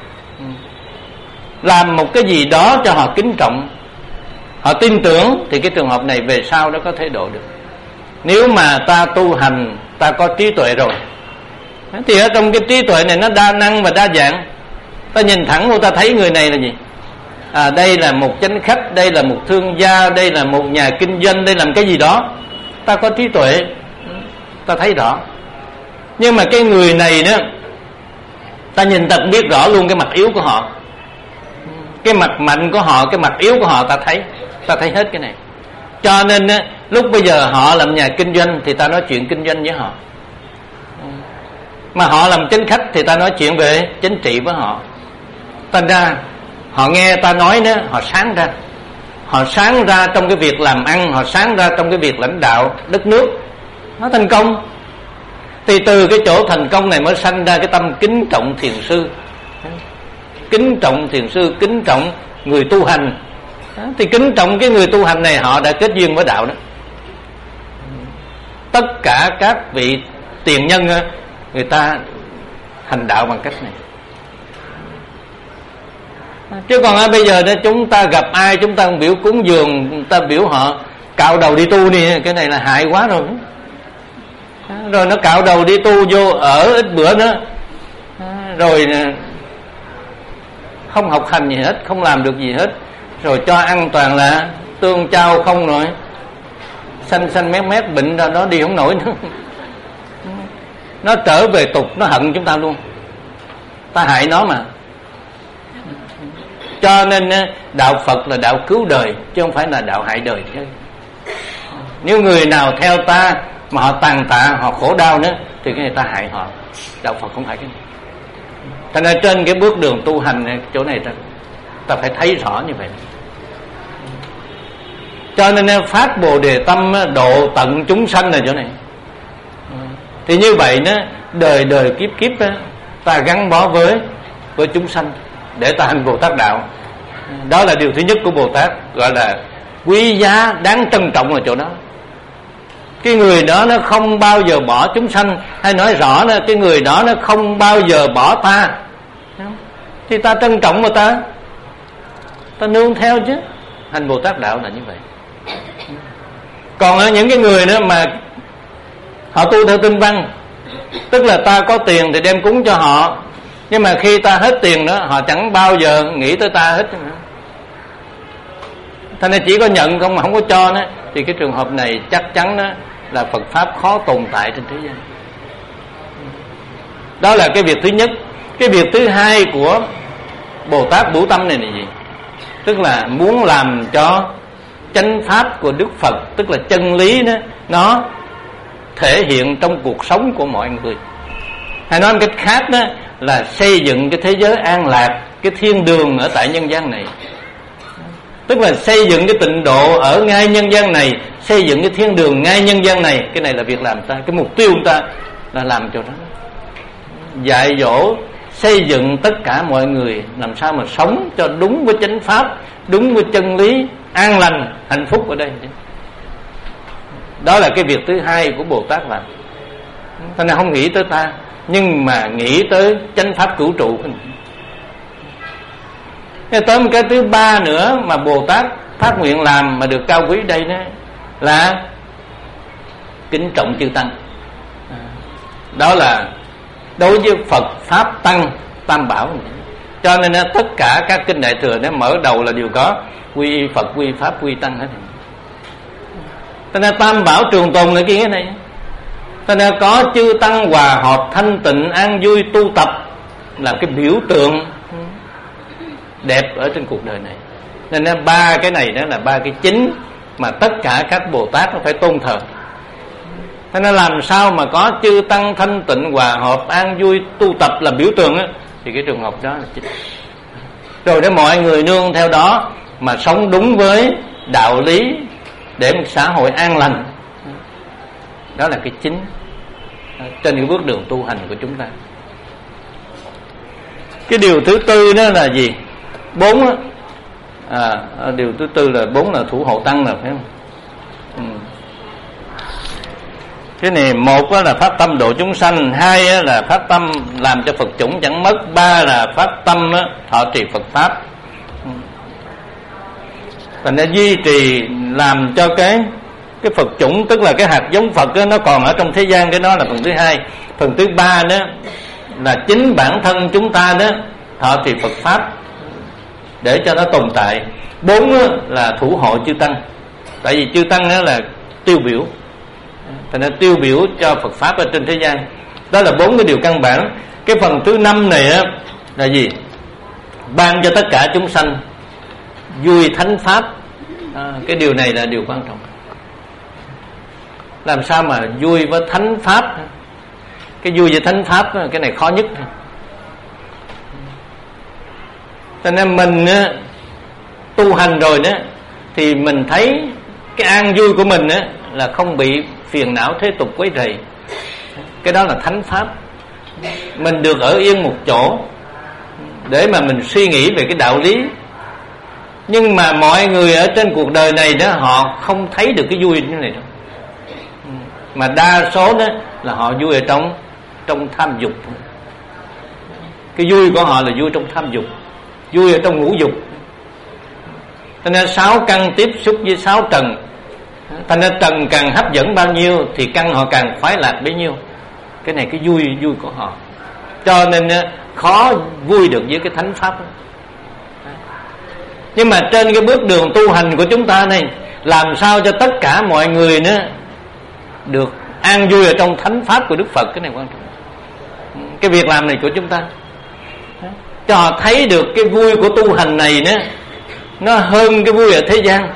Làm một cái gì đó cho họ kính trọng, họ tin tưởng, thì cái trường hợp này về sau nó có thể độ được. Nếu mà ta tu hành, ta có trí tuệ rồi, thì ở trong cái trí tuệ này nó đa năng và đa dạng. Ta nhìn thẳng vô ta thấy người này là gì? À, đây là một chánh khách, đây là một thương gia, đây là một nhà kinh doanh, đây làm cái gì đó. Ta có trí tuệ, ta thấy rõ. Nhưng mà cái người này đó, ta nhìn ta cũng biết rõ luôn cái mặt yếu của họ, cái mặt mạnh của họ, cái mặt yếu của họ ta thấy, ta thấy hết cái này. Cho nên á, lúc bây giờ họ làm nhà kinh doanh thì ta nói chuyện kinh doanh với họ, mà họ làm chánh khách thì ta nói chuyện về chính trị với họ. Thành ra họ nghe ta nói đó, họ sáng ra, họ sáng ra trong cái việc làm ăn, họ sáng ra trong cái việc lãnh đạo đất nước, nó thành công. Thì từ cái chỗ thành công này mới sanh ra cái tâm kính trọng thiền sư, kính trọng thiền sư, kính trọng người tu hành. Thì kính trọng cái người tu hành này, họ đã kết duyên với đạo đó. Tất cả các vị tiền nhân người ta hành đạo bằng cách này. Chứ còn à, bây giờ đó chúng ta gặp ai chúng ta biểu cúng dường, ta biểu họ cạo đầu đi tu đi, cái này là hại quá rồi. Rồi nó cạo đầu đi tu vô ở ít bữa nữa, rồi không học hành gì hết, không làm được gì hết, rồi cho ăn toàn là tương chao không, rồi xanh xanh mét mét bệnh ra nó đi không nổi nữa. Nó trở về tục, nó hận chúng ta luôn, ta hại nó mà. Cho nên đạo Phật là đạo cứu đời, chứ không phải là đạo hại đời. Nếu người nào theo ta mà họ tàn tạ, họ khổ đau nữa, thì cái này ta hại họ. Đạo Phật không phải cái này. Thành ra trên cái bước đường tu hành này, chỗ này ta, ta phải thấy rõ như vậy. Cho nên phát Bồ Đề tâm độ tận chúng sanh là chỗ này. Thì như vậy đó, đời đời kiếp kiếp đó, ta gắn bó với với chúng sanh để ta hành Bồ Tát đạo. Đó là điều thứ nhất của Bồ Tát, gọi là quý giá, đáng trân trọng ở chỗ đó. Cái người đó nó không bao giờ bỏ chúng sanh, hay nói rõ là cái người đó nó không bao giờ bỏ ta, thì ta trân trọng mà ta ta nương theo chứ. Hành Bồ Tát đạo là như vậy. Còn ở những cái người nữa mà họ tu theo tinh văn, tức là ta có tiền thì đem cúng cho họ, nhưng mà khi ta hết tiền đó, họ chẳng bao giờ nghĩ tới ta hết. Thành ra chỉ có nhận không mà không có cho nữa, thì cái trường hợp này chắc chắn đó là Phật Pháp khó tồn tại trên thế gian. Đó là cái việc thứ nhất. Cái việc thứ hai của Bồ Tát Bửu Tâm này là gì? Tức là muốn làm cho chánh pháp của Đức Phật, tức là chân lý đó, nó thể hiện trong cuộc sống của mọi người. Hay nói một cách khác đó là xây dựng cái thế giới an lạc, cái thiên đường ở tại nhân gian này. Tức là xây dựng cái tịnh độ ở ngay nhân gian này, xây dựng cái thiên đường ngay nhân gian này. Cái này là việc làm ta, cái mục tiêu của ta là làm cho đó. Dạy dỗ, xây dựng tất cả mọi người làm sao mà sống cho đúng với chánh pháp, đúng với chân lý, an lành, hạnh phúc ở đây. Đó là cái việc thứ hai của Bồ Tát làm. Ta nào không nghĩ tới ta, nhưng mà nghĩ tới chánh pháp cửu trụ. Tới một cái thứ ba nữa mà Bồ Tát phát nguyện làm mà được cao quý đây đó là kính trọng chư tăng. Đó là đối với Phật Pháp Tăng Tam Bảo. Cho nên tất cả các kinh Đại Thừa nó mở đầu là đều có quy Phật, quy Pháp, quy Tăng hết. Cho nên Tam Bảo trường tồn là cái này. Cho nên có chư tăng hòa hợp thanh tịnh an vui tu tập, là cái biểu tượng đẹp ở trên cuộc đời này. Nên ba cái này đó là ba cái chính mà tất cả các Bồ Tát nó phải tôn thờ. Thế nên làm sao mà có chư tăng thanh tịnh hòa hợp an vui tu tập là biểu tượng á, thì cái trường hợp đó là chính. Rồi để mọi người nương theo đó mà sống đúng với đạo lý để một xã hội an lành. Đó là cái chính trên cái bước đường tu hành của chúng ta. Cái điều thứ tư đó là gì? Bốn á. À, điều thứ tư là bốn là thủ hộ tăng, là phải không? Ừ. Cái này một là phát tâm độ chúng sanh, hai là phát tâm làm cho Phật chủng chẳng mất, ba là phát tâm thọ trì Phật pháp. Thành ra duy trì làm cho cái cái Phật chủng, tức là cái hạt giống Phật đó, nó còn ở trong thế gian, cái đó là phần thứ hai. Phần thứ ba đó là chính bản thân chúng ta đó thọ trì Phật pháp để cho nó tồn tại. Bốn là thủ hộ chư tăng, tại vì chư tăng đó là tiêu biểu, thành ra tiêu biểu cho Phật pháp ở trên thế gian. Đó là bốn cái điều căn bản. Cái phần thứ năm này á là gì? Ban cho tất cả chúng sanh vui thánh pháp. À, cái điều này là điều quan trọng. Làm sao mà vui với thánh pháp? Cái vui với thánh pháp cái này khó nhất. Cho nên mình tu hành rồi đó thì mình thấy cái an vui của mình á là không bị phiền não thế tục quấy rầy. Cái đó là thánh pháp. Mình được ở yên một chỗ để mà mình suy nghĩ về cái đạo lý. Nhưng mà mọi người ở trên cuộc đời này đó, họ không thấy được cái vui như này đâu. Mà đa số đó là họ vui ở trong trong tham dục. Cái vui của họ là vui trong tham dục, vui ở trong ngũ dục. Cho nên sáu căn tiếp xúc với sáu trần. Thành ra trần càng hấp dẫn bao nhiêu thì căn họ càng khoái lạc bấy nhiêu. Cái này cái vui vui của họ. Cho nên khó vui được với cái thánh pháp đó. Nhưng mà trên cái bước đường tu hành của chúng ta này, làm sao cho tất cả mọi người nữa được an vui ở trong thánh pháp của Đức Phật, cái này quan trọng. Cái việc làm này của chúng ta cho họ thấy được cái vui của tu hành này nữa, nó hơn cái vui ở thế gian.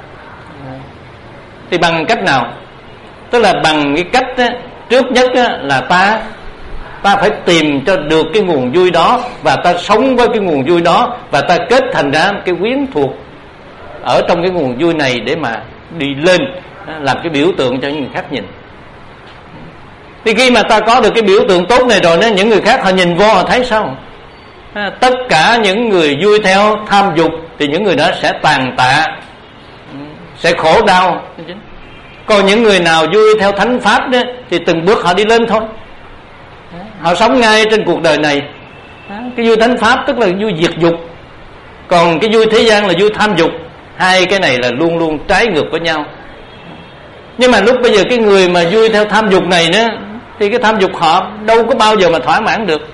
Thì bằng cách nào? Tức là bằng cái cách đó, trước nhất đó, là ta ta phải tìm cho được cái nguồn vui đó, và ta sống với cái nguồn vui đó, và ta kết thành ra cái quyến thuộc ở trong cái nguồn vui này để mà đi lên làm cái biểu tượng cho những người khác nhìn. Thì khi mà ta có được cái biểu tượng tốt này rồi, những người khác họ nhìn vô họ thấy sao? Tất cả những người vui theo tham dục thì những người đó sẽ tàn tạ, sẽ khổ đau. Còn những người nào vui theo thánh pháp đó thì từng bước họ đi lên thôi. Họ sống ngay trên cuộc đời này. Cái vui thánh pháp tức là vui diệt dục, còn cái vui thế gian là vui tham dục. Hai cái này là luôn luôn trái ngược với nhau. Nhưng mà lúc bây giờ cái người mà vui theo tham dục này nữa, thì cái tham dục họ đâu có bao giờ mà thỏa mãn được.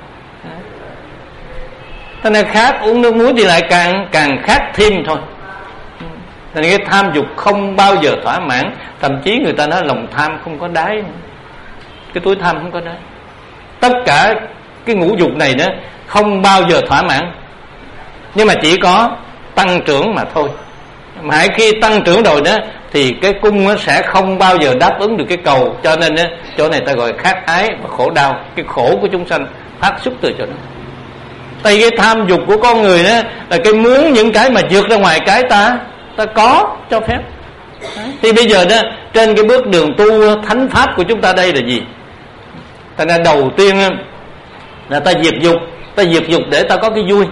Thế nên khát uống nước muối thì lại càng càng khát thêm thôi. Thế nên cái tham dục không bao giờ thỏa mãn. Thậm chí người ta nói lòng tham không có đáy, cái túi tham không có đáy. Tất cả cái ngũ dục này đó không bao giờ thỏa mãn, nhưng mà chỉ có tăng trưởng mà thôi. Mãi khi tăng trưởng rồi đó thì cái cung nó sẽ không bao giờ đáp ứng được cái cầu. Cho nên đó, chỗ này ta gọi khát ái và khổ đau. Cái khổ của chúng sanh phát xuất từ chỗ đó. Tại cái tham dục của con người đó là cái muốn những cái mà vượt ra ngoài cái ta ta có cho phép. Thì bây giờ đó trên cái bước đường tu thánh pháp của chúng ta đây là gì? Thành ra đầu tiên là ta diệt dục. Ta diệt dục để ta có cái vui.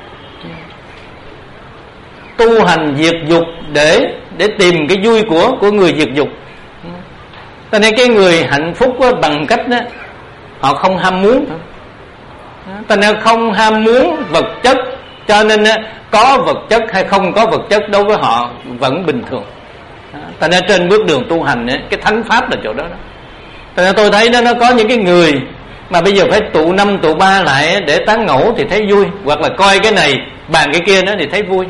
Tu hành diệt dục để để tìm cái vui của của người diệt dục. Cho nên cái người hạnh phúc đó, bằng cách đó họ không ham muốn. Cho nên không ham muốn vật chất, cho nên có vật chất hay không có vật chất đối với họ vẫn bình thường. Cho nên trên bước đường tu hành cái thánh pháp là chỗ đó đó. Cho nên tôi thấy đó, nó có những cái người mà bây giờ phải tụ năm tụ ba lại để tán ngẫu thì thấy vui, hoặc là coi cái này bàn cái kia đó thì thấy vui.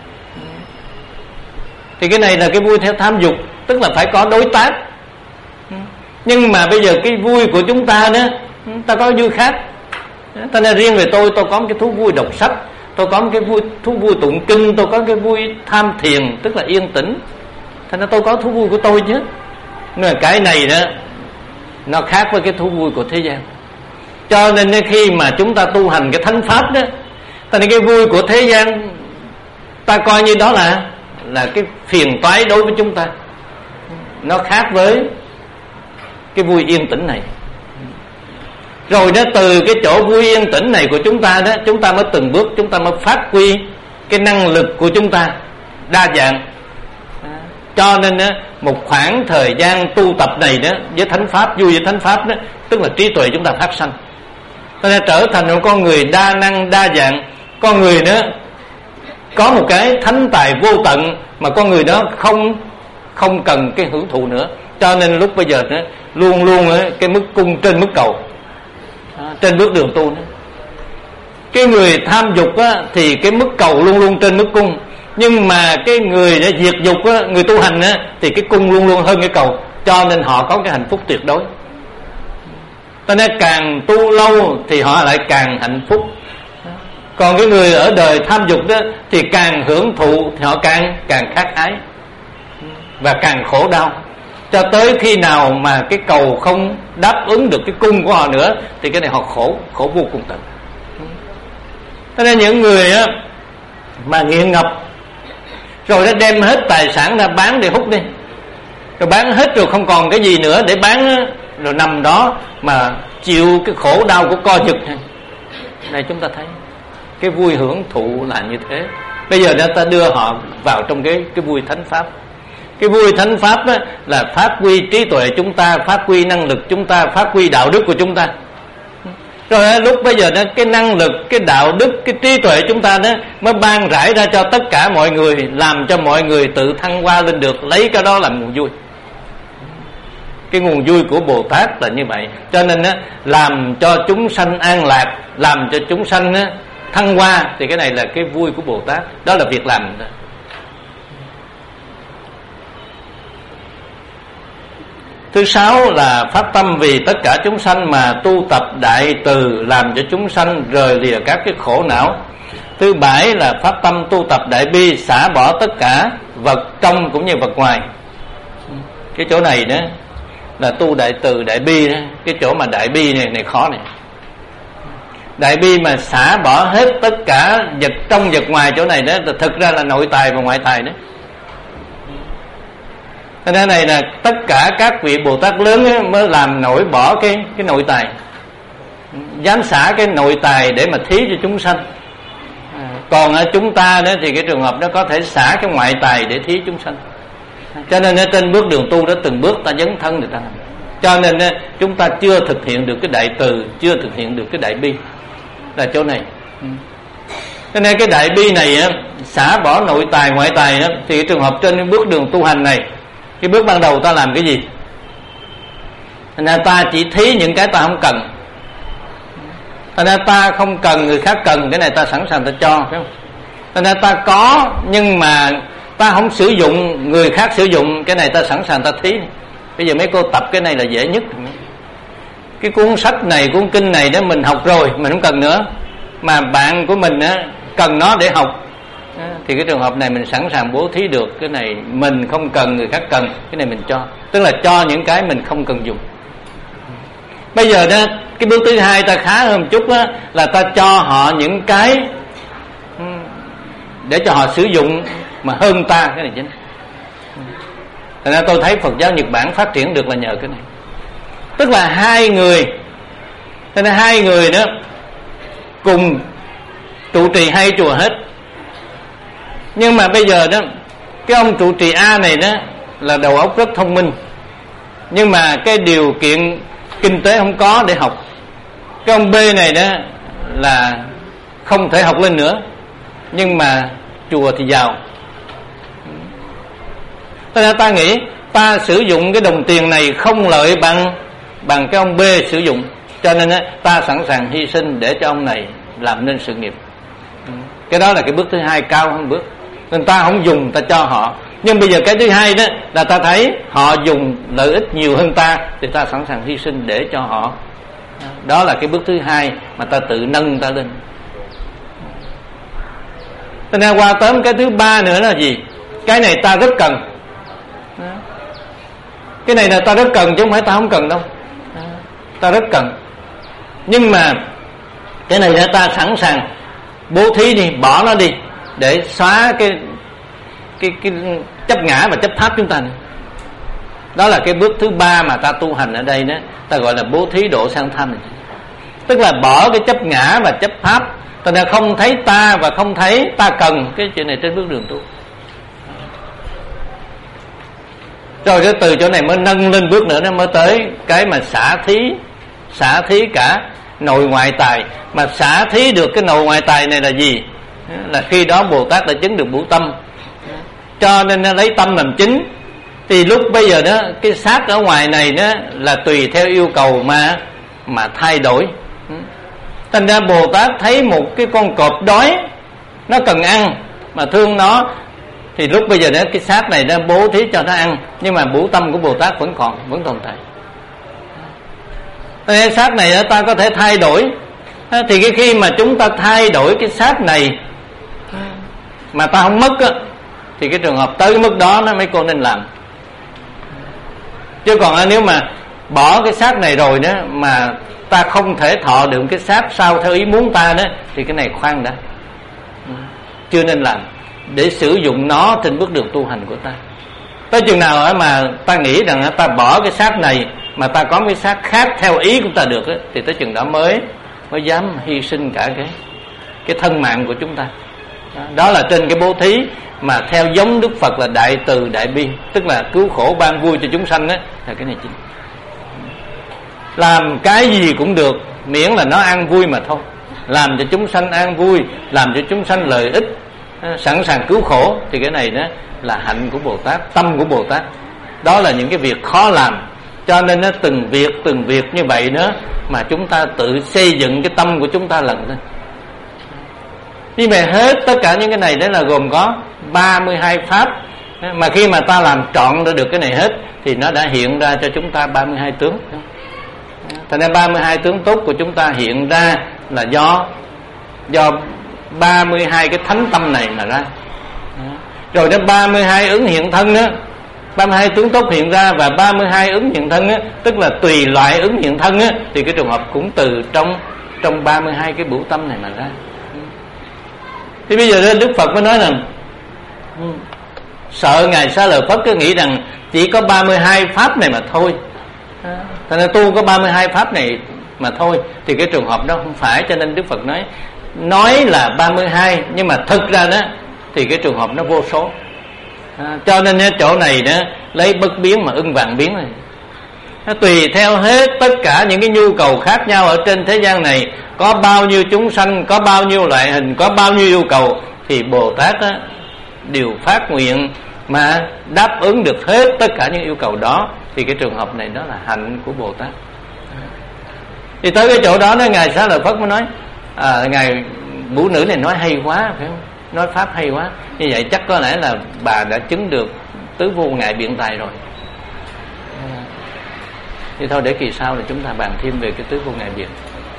Thì cái này là cái vui theo tham dục, tức là phải có đối tác. Nhưng mà bây giờ cái vui của chúng ta đó, ta có vui khác. Cho nên riêng về tôi, tôi có một cái thú vui đọc sách, tôi có một cái vui thú vui tụng kinh, tôi có cái vui tham thiền, tức là yên tĩnh. Thành ra tôi có thú vui của tôi chứ. Nhưng mà cái này đó nó khác với cái thú vui của thế gian. Cho nên khi mà chúng ta tu hành cái thánh pháp đó, cho nên cái vui của thế gian ta coi như đó là là cái phiền toái đối với chúng ta. Nó khác với cái vui yên tĩnh này. Rồi đó từ cái chỗ vui yên tĩnh này của chúng ta đó, chúng ta mới từng bước chúng ta mới phát huy cái năng lực của chúng ta đa dạng. Cho nên á, một khoảng thời gian tu tập này đó, với thánh pháp, vui với thánh pháp đó, tức là trí tuệ chúng ta phát sanh, cho nên trở thành một con người đa năng đa dạng. Con người đó có một cái thánh tài vô tận mà con người đó không không cần cái hưởng thụ nữa. Cho nên lúc bây giờ đó, luôn luôn á, cái mức cung trên mức cầu, à, trên bước đường tu đó. Cái người tham dục á, thì cái mức cầu luôn luôn trên mức cung, nhưng mà cái người đã diệt dục á, người tu hành á, thì cái cung luôn luôn hơn cái cầu, cho nên họ có cái hạnh phúc tuyệt đối. Cho nên càng tu lâu thì họ lại càng hạnh phúc. Còn cái người ở đời tham dục đó thì càng hưởng thụ thì họ càng càng khát ái và càng khổ đau, cho tới khi nào mà cái cầu không đáp ứng được cái cung của họ nữa thì cái này họ khổ khổ vô cùng tận. Cho nên những người á, mà nghiện ngập rồi nó đem hết tài sản ra bán để hút đi, rồi bán hết rồi không còn cái gì nữa để bán á, rồi nằm đó mà chịu cái khổ đau của co giật. Này chúng ta thấy cái vui hưởng thụ là như thế. Bây giờ ta đưa họ vào trong cái cái vui thánh pháp. Cái vui thánh pháp á, là phát huy trí tuệ chúng ta, phát huy năng lực chúng ta, phát huy đạo đức của chúng ta. Rồi á, lúc bây giờ đó, cái năng lực, cái đạo đức, cái trí tuệ chúng ta đó mới ban rải ra cho tất cả mọi người, làm cho mọi người tự thăng hoa lên được, lấy cái đó làm nguồn vui. Cái nguồn vui của Bồ Tát là như vậy. Cho nên á, làm cho chúng sanh an lạc, làm cho chúng sanh á, thăng hoa, thì cái này là cái vui của Bồ Tát. Đó là việc làm đó. Thứ sáu là phát tâm vì tất cả chúng sanh mà tu tập đại từ, làm cho chúng sanh rời lìa các cái khổ não. Thứ bảy là phát tâm tu tập đại bi, xả bỏ tất cả vật trong cũng như vật ngoài. Cái chỗ này đó là tu đại từ đại bi đó. Cái chỗ mà đại bi này này khó này. Đại bi mà xả bỏ hết tất cả vật trong vật ngoài, chỗ này đó là thực ra là nội tài và ngoại tài đó. Cho nên này là tất cả các vị Bồ Tát lớn ấy mới làm nổi bỏ cái cái nội tài, dám xả cái nội tài để mà thí cho chúng sanh. À, còn ở chúng ta đó thì cái trường hợp đó có thể xả cái ngoại tài để thí chúng sanh. Cho nên ở trên bước đường tu đó từng bước ta dấn thân người ta làm. Cho nên đó, chúng ta chưa thực hiện được cái đại từ, chưa thực hiện được cái đại bi, là chỗ này. Cho nên cái đại bi này á, xả bỏ nội tài ngoại tài đó, thì cái trường hợp trên cái bước đường tu hành này, cái bước ban đầu ta làm cái gì? Thành ra ta chỉ thí những cái ta không cần. Thành ra ta không cần, người khác cần, cái này ta sẵn sàng ta cho, phải không? Thành ra ta có nhưng mà ta không sử dụng, người khác sử dụng, cái này ta sẵn sàng ta thí. Bây giờ mấy cô tập cái này là dễ nhất. Cái cuốn sách này, cuốn kinh này đó mình học rồi, mình không cần nữa, mà bạn của mình á cần nó để học, thì cái trường hợp này mình sẵn sàng bố thí được. Cái này mình không cần, người khác cần, cái này mình cho. Tức là cho những cái mình không cần dùng. Bây giờ đó, cái bước thứ hai ta khá hơn một chút á, là ta cho họ những cái để cho họ sử dụng mà hơn ta, cái này chính. Thành ra tôi thấy Phật giáo Nhật Bản phát triển được là nhờ cái này. Tức là hai người, cho nên hai người đó cùng trụ trì hai chùa hết. Nhưng mà bây giờ đó, cái ông trụ trì A này đó là đầu óc rất thông minh, nhưng mà cái điều kiện kinh tế không có để học. Cái ông B này đó là không thể học lên nữa, nhưng mà chùa thì giàu. Thế nên ta nghĩ ta sử dụng cái đồng tiền này không lợi bằng bằng cái ông B sử dụng, cho nên ta sẵn sàng hy sinh để cho ông này làm nên sự nghiệp. Cái đó là cái bước thứ hai, cao hơn bước. Nên ta không dùng, ta cho họ. Nhưng bây giờ cái thứ hai đó là ta thấy họ dùng lợi ích nhiều hơn ta, thì ta sẵn sàng hy sinh để cho họ. Đó là cái bước thứ hai mà ta tự nâng ta lên. Cho nên qua tới cái thứ ba nữa là gì? Cái này ta rất cần. Cái này là ta rất cần chứ không phải ta không cần đâu. Ta rất cần. Nhưng mà cái này là ta sẵn sàng bố thí đi, bỏ nó đi để xóa cái cái cái chấp ngã và chấp pháp chúng ta này. Đó là cái bước thứ ba mà ta tu hành ở đây đó, ta gọi là bố thí độ sang tham. Tức là bỏ cái chấp ngã và chấp pháp, ta đã không thấy ta và không thấy ta cần. Cái chuyện này trên bước đường tu. Rồi cái từ chỗ này mới nâng lên bước nữa, nó mới tới cái mà xả thí. Xả thí cả nội ngoại tài. Mà xả thí được cái nội ngoại tài này là gì? Là khi đó Bồ Tát đã chứng được bửu tâm. Cho nên nó lấy tâm làm chính. Thì lúc bây giờ đó, cái xác ở ngoài này đó là tùy theo yêu cầu mà mà thay đổi. Thành ra Bồ Tát thấy một cái con cọp đói, nó cần ăn mà thương nó, thì lúc bây giờ đó cái xác này nó bố thí cho nó ăn, nhưng mà bửu tâm của Bồ Tát vẫn còn, vẫn tồn tại. Cái xác này đó, ta có thể thay đổi. Thì cái khi mà chúng ta thay đổi cái xác này mà ta không mất á, thì cái trường hợp tới cái mức đó nó mấy cô nên làm. Chứ còn nếu mà bỏ cái xác này rồi đó mà ta không thể thọ được cái xác sao theo ý muốn ta đó, thì cái này khoan đã, chưa nên làm, để sử dụng nó trên bước đường tu hành của ta. Tới chừng nào mà ta nghĩ rằng ta bỏ cái xác này mà ta có cái xác khác theo ý của ta được đó, thì tới chừng đó mới mới dám hy sinh cả cái cái thân mạng của chúng ta. Đó, đó là trên cái bố thí mà theo giống Đức Phật là đại từ đại bi, tức là cứu khổ ban vui cho chúng sanh đó, là cái này chính. Làm cái gì cũng được, miễn là nó an vui mà thôi. Làm cho chúng sanh an vui, làm cho chúng sanh lợi ích, sẵn sàng cứu khổ, thì cái này đó là hạnh của Bồ Tát, tâm của Bồ Tát. Đó là những cái việc khó làm. Cho nên nó từng việc từng việc như vậy nữa mà chúng ta tự xây dựng cái tâm của chúng ta lần thôi. Nhưng mà hết tất cả những cái này đó là gồm có ba mươi hai pháp. Mà khi mà ta làm trọn ra được cái này hết thì nó đã hiện ra cho chúng ta ba mươi hai tướng. Thành ra ba mươi hai tướng tốt của chúng ta hiện ra là do do ba mươi hai cái thánh tâm này mà ra. Rồi đó ba mươi hai ứng hiện thân đó, ba mươi hai tướng tốt hiện ra, và ba mươi hai ứng hiện thân á, tức là tùy loại ứng hiện thân á, thì cái trường hợp cũng từ trong trong ba mươi hai cái bửu tâm này mà ra. Thì bây giờ đó Đức Phật mới nói rằng sợ Ngài Xá Lợi Phất cứ nghĩ rằng chỉ có ba mươi hai pháp này mà thôi, thành ra tu có ba mươi hai pháp này mà thôi, thì cái trường hợp đó không phải. Cho nên Đức Phật nói nói là ba mươi hai, nhưng mà thực ra đó thì cái trường hợp nó vô số. À, cho nên chỗ này đó lấy bất biến mà ưng vạn biến này. Nó tùy theo hết tất cả những cái nhu cầu khác nhau ở trên thế gian này, có bao nhiêu chúng sanh, có bao nhiêu loại hình, có bao nhiêu yêu cầu, thì Bồ Tát đó đều phát nguyện mà đáp ứng được hết tất cả những yêu cầu đó. Thì cái trường hợp này đó là hạnh của Bồ Tát. Thì tới cái chỗ đó đó Ngài Xá Lợi Phất mới nói à, Ngài Vũ Nữ này nói hay quá, phải không? Nói pháp hay quá. Như vậy chắc có lẽ là bà đã chứng được tứ vô ngại biện tài rồi. Thì thôi để kỳ sau là chúng ta bàn thêm về cái tứ vô ngại biện.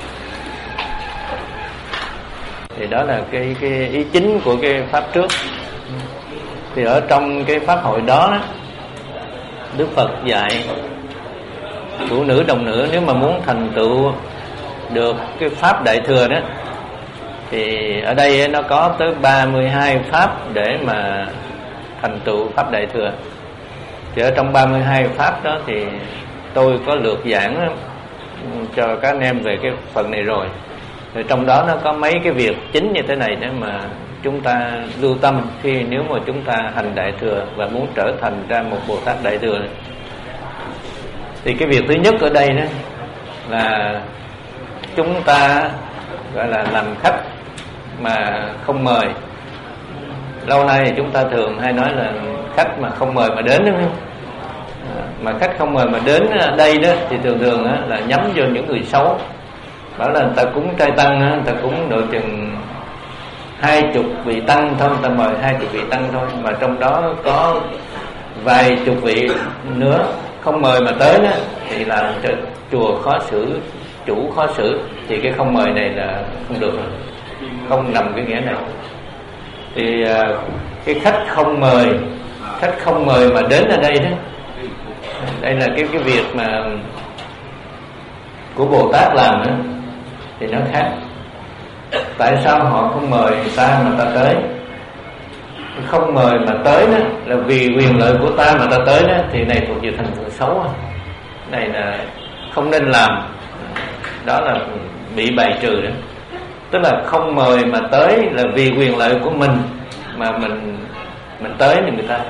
Thì đó là cái cái ý chính của cái pháp trước. Thì ở trong cái pháp hội đó Đức Phật dạy phụ nữ đồng nữ nếu mà muốn thành tựu được cái pháp đại thừa đó, thì ở đây nó có tới ba mươi hai pháp để mà thành tựu pháp đại thừa. Thì ở trong ba mươi hai pháp đó thì tôi có lược giảng cho các anh em về cái phần này rồi. Rồi trong đó nó có mấy cái việc chính như thế này để mà chúng ta lưu tâm khi nếu mà chúng ta hành đại thừa và muốn trở thành ra một Bồ Tát đại thừa. Thì cái việc thứ nhất ở đây đó là chúng ta gọi là làm khách mà không mời. Lâu nay thì chúng ta thường hay nói là khách mà không mời mà đến, đúng không? Mà khách không mời mà đến ở đây đó thì thường thường là nhắm vô những người xấu. Bảo là người ta cúng trai tăng, người ta cúng độ chừng hai chục vị tăng thôi, người ta mời hai chục vị tăng thôi, mà trong đó có vài chục vị nữa không mời mà tới đó, thì làm cho chùa khó xử, chủ khó xử. Thì cái không mời này là không được rồi, không nằm cái nghĩa này. Thì cái khách không mời, khách không mời mà đến ở đây đó, đây là cái cái việc mà của Bồ Tát làm đó, thì nó khác. Tại sao họ không mời người ta mà ta tới? Không mời mà tới đó là vì quyền lợi của ta mà ta tới đó, thì này thuộc về thành phần xấu. Này là không nên làm, đó là bị bài trừ đó. Tức là không mời mà tới là vì quyền lợi của mình mà mình mình tới thì người ta,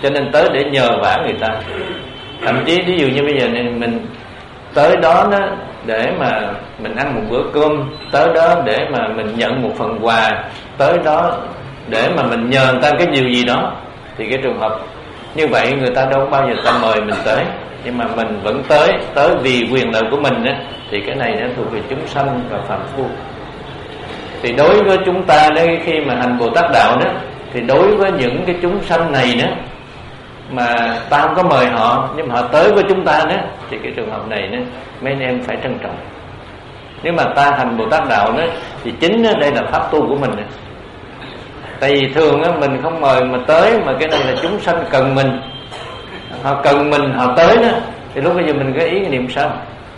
cho nên tới để nhờ vả người ta. Thậm chí ví dụ như bây giờ này mình tới đó đó để mà mình ăn một bữa cơm, tới đó để mà mình nhận một phần quà, tới đó để mà mình nhờ người ta cái điều gì đó, thì cái trường hợp như vậy người ta đâu bao giờ ta mời mình tới, nhưng mà mình vẫn tới tới vì quyền lợi của mình đó, thì cái này nó thuộc về chúng sanh và phàm phu. Thì đối với chúng ta đấy, khi mà hành Bồ Tát đạo đó, thì đối với những cái chúng sanh này đó mà ta không có mời họ nhưng mà họ tới với chúng ta đó, thì cái trường hợp này đó mấy anh em phải trân trọng. Nếu mà ta hành Bồ Tát đạo đó thì chính đó, đây là pháp tu của mình đó. Tại vì thường đó, mình không mời mà tới, mà cái này là chúng sanh cần mình, họ cần mình họ tới đó, thì lúc bây giờ mình có ý niệm sao?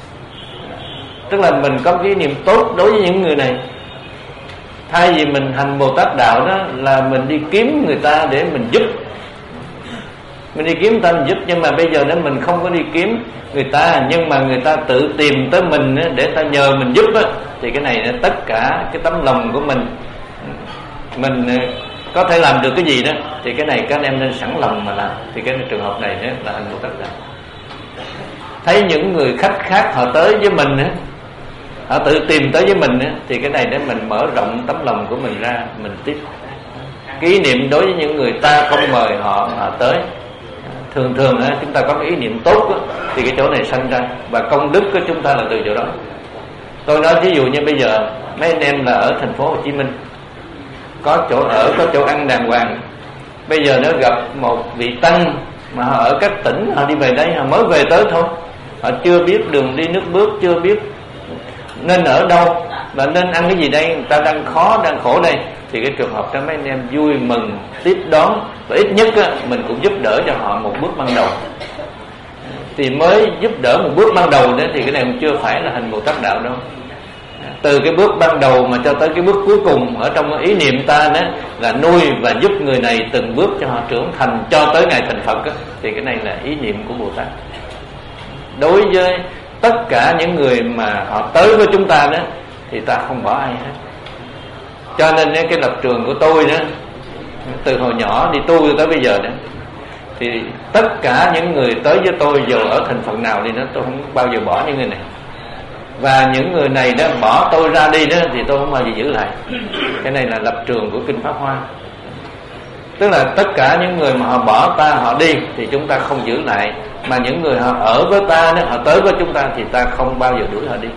Tức là mình có cái ý niệm tốt đối với những người này. Thay vì mình hành Bồ Tát đạo đó là mình đi kiếm người ta để mình giúp, mình đi kiếm người ta mình giúp, nhưng mà bây giờ đó mình không có đi kiếm người ta, nhưng mà người ta tự tìm tới mình để ta nhờ mình giúp đó, thì cái này là tất cả cái tấm lòng của mình, mình có thể làm được cái gì đó, thì cái này các anh em nên sẵn lòng mà làm. Thì cái trường hợp này đó là hành Bồ Tát đạo. Thấy những người khách khác họ tới với mình đó, họ tự tìm tới với mình đó, thì cái này để mình mở rộng tấm lòng của mình ra, mình tiếp kỷ niệm đối với những người ta không mời họ họ tới. Thường thường á, chúng ta có cái ý niệm tốt á, thì cái chỗ này sanh ra, và công đức của chúng ta là từ chỗ đó. Tôi nói ví dụ như bây giờ mấy anh em là ở thành phố Hồ Chí Minh, có chỗ ở, có chỗ ăn đàng hoàng. Bây giờ nó gặp một vị tăng mà họ ở các tỉnh, họ đi về đây, họ mới về tới thôi, họ chưa biết đường đi nước bước, chưa biết nên ở đâu và nên ăn cái gì đây, người ta đang khó, đang khổ đây, thì cái trường hợp đó mấy anh em vui mừng tiếp đón, và ít nhất á, mình cũng giúp đỡ cho họ một bước ban đầu. Thì mới giúp đỡ một bước ban đầu đó, thì cái này cũng chưa phải là hành Bồ Tát đạo đâu. Từ cái bước ban đầu mà cho tới cái bước cuối cùng, ở trong ý niệm ta đó là nuôi và giúp người này từng bước cho họ trưởng thành cho tới ngày thành Phật đó, thì cái này là ý niệm của Bồ Tát. Đối với tất cả những người mà họ tới với chúng ta đó, thì ta không bỏ ai hết. Cho nên cái lập trường của tôi đó, từ hồi nhỏ đi tu tới bây giờ đó, thì tất cả những người tới với tôi dù ở thành phần nào đi nữa, tôi không bao giờ bỏ những người này. Và những người này đó bỏ tôi ra đi đó, thì tôi không bao giờ giữ lại. Cái này là lập trường của Kinh Pháp Hoa. Tức là tất cả những người mà họ bỏ ta, họ đi, thì chúng ta không giữ lại. Mà những người họ ở với ta đó, họ tới với chúng ta, thì ta không bao giờ đuổi họ đi.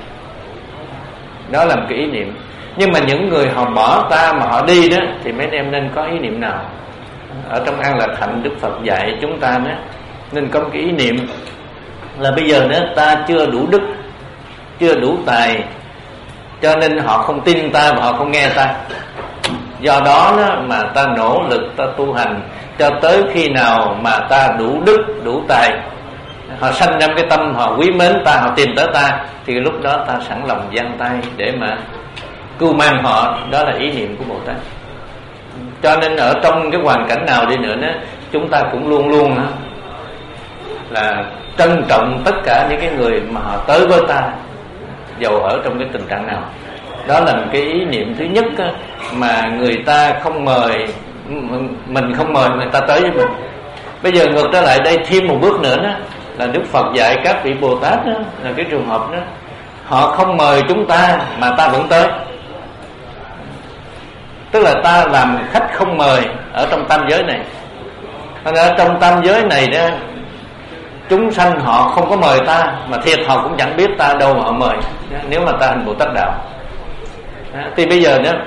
Đó là một cái ý niệm. Nhưng mà những người họ bỏ ta mà họ đi đó, thì mấy anh em nên có ý niệm nào? Ở trong An Lạc Hạnh, Đức Phật dạy chúng ta đó, nên có một cái ý niệm là bây giờ nữa ta chưa đủ đức, chưa đủ tài, cho nên họ không tin ta và họ không nghe ta. Do đó, đó mà ta nỗ lực ta tu hành cho tới khi nào mà ta đủ đức, đủ tài, họ sanh ra cái tâm họ quý mến ta, họ tìm tới ta, thì lúc đó ta sẵn lòng giang tay để mà cưu mang họ. Đó là ý niệm của Bồ Tát. Cho nên ở trong cái hoàn cảnh nào đi nữa đó, chúng ta cũng luôn luôn đó, là trân trọng tất cả những cái người mà họ tới với ta, dầu ở trong cái tình trạng nào. Đó là một cái ý niệm thứ nhất đó, mà người ta không mời, mình không mời người ta tới với mình. Bây giờ ngược trở lại đây thêm một bước nữa đó, là Đức Phật dạy các vị Bồ Tát đó, là cái trường hợp đó, họ không mời chúng ta mà ta vẫn tới. Tức là ta làm khách không mời ở trong tam giới này. Ở trong tam giới này đó, chúng sanh họ không có mời ta, mà thiệt họ cũng chẳng biết ta đâu mà họ mời, nếu mà ta hành Bồ Tát đạo. Thì bây giờ đó,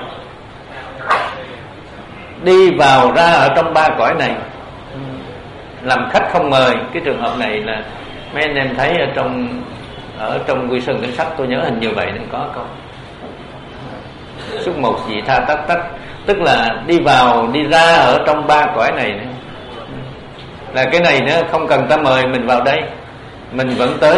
đi vào ra ở trong ba cõi này, làm khách không mời, cái trường hợp này là mấy anh em thấy ở trong ở trong Quy Sơn Kinh Sách, tôi nhớ hình như vậy nên có câu xuất một vị tha tắc tắc, tức là đi vào đi ra ở trong ba cõi này nữa. Là cái này nữa không cần ta mời mình vào đây, mình vẫn tới.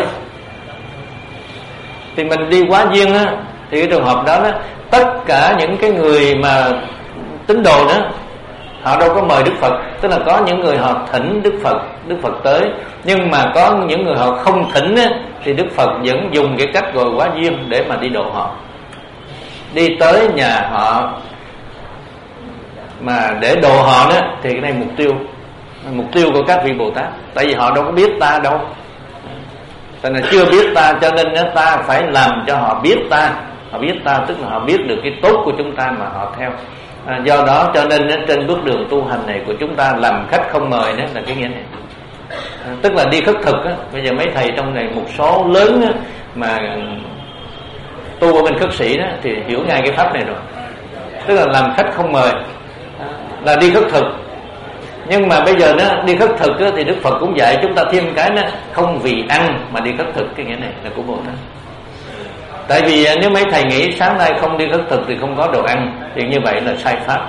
Thì mình đi quá duyên á, thì cái trường hợp đó, đó tất cả những cái người mà tín đồ nữa, họ đâu có mời Đức Phật. Tức là có những người họ thỉnh Đức Phật, Đức Phật tới. Nhưng mà có những người họ không thỉnh á, thì Đức Phật vẫn dùng cái cách gọi quá duyên để mà đi độ họ, đi tới nhà họ mà để độ họ đó. Thì cái này mục tiêu mục tiêu của các vị Bồ Tát. Tại vì họ đâu có biết ta đâu, tại là chưa biết ta, cho nên ta phải làm cho họ biết ta. Họ biết ta tức là họ biết được cái tốt của chúng ta mà họ theo. À, do đó cho nên trên bước đường tu hành này của chúng ta, làm khách không mời đó là cái nghĩa này. À, tức là đi khất thực á. Bây giờ mấy thầy trong này một số lớn á, mà tu ở bên khất sĩ đó thì hiểu ngay cái pháp này rồi. Tức là làm khách không mời là đi khất thực. Nhưng mà bây giờ nó đi khất thực á, thì Đức Phật cũng dạy chúng ta thêm cái nó không vì ăn mà đi khất thực. Cái nghĩa này là của Bồ Tát. Tại vì nếu mấy thầy nghĩ sáng nay không đi khất thực thì không có đồ ăn, thì như vậy là sai pháp.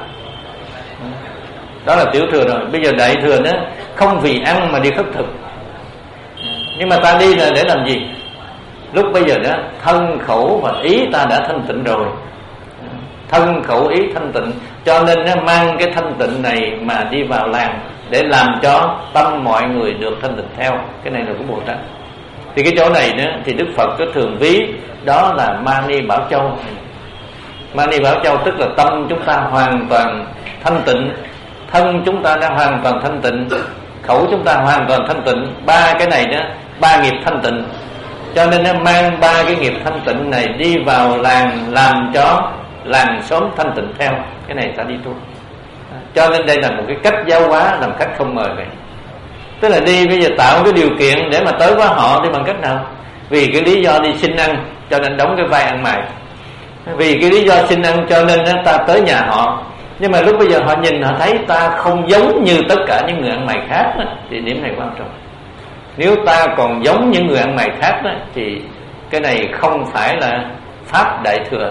Đó là tiểu thừa rồi. Bây giờ đại thừa đó không vì ăn mà đi khất thực. Nhưng mà ta đi là để làm gì? Lúc bây giờ đó thân khẩu và ý ta đã thanh tịnh rồi. Thân khẩu ý thanh tịnh, cho nên nó mang cái thanh tịnh này mà đi vào làng để làm cho tâm mọi người được thanh tịnh theo. Cái này là của Bồ Tát. Thì cái chỗ này nữa thì Đức Phật có thường ví đó là Mani Bảo Châu. Mani Bảo Châu tức là tâm chúng ta hoàn toàn thanh tịnh, thân chúng ta đã hoàn toàn thanh tịnh, khẩu chúng ta hoàn toàn thanh tịnh. Ba cái này đó, ba nghiệp thanh tịnh. Cho nên nó mang ba cái nghiệp thanh tịnh này đi vào làng, làm cho làng xóm thanh tịnh theo. Cái này ta đi tu. Cho nên đây là một cái cách giáo hóa làm khách không mời vậy. Tức là đi bây giờ tạo cái điều kiện để mà tới với họ thì bằng cách nào? Vì cái lý do đi xin ăn cho nên đóng cái vai ăn mày. Vì cái lý do xin ăn cho nên ta tới nhà họ. Nhưng mà lúc bây giờ họ nhìn họ thấy ta không giống như tất cả những người ăn mày khác đó, thì điểm này quan trọng. Nếu ta còn giống những người ăn mày khác đó, thì cái này không phải là pháp đại thừa.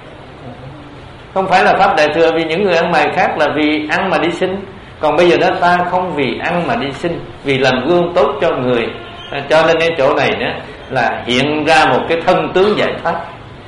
Không phải là pháp đại thừa, vì những người ăn mày khác là vì ăn mà đi xin. Còn bây giờ đó ta không vì ăn mà đi xin, vì làm gương tốt cho người. Cho nên cái chỗ này đó là hiện ra một cái thân tướng giải thoát.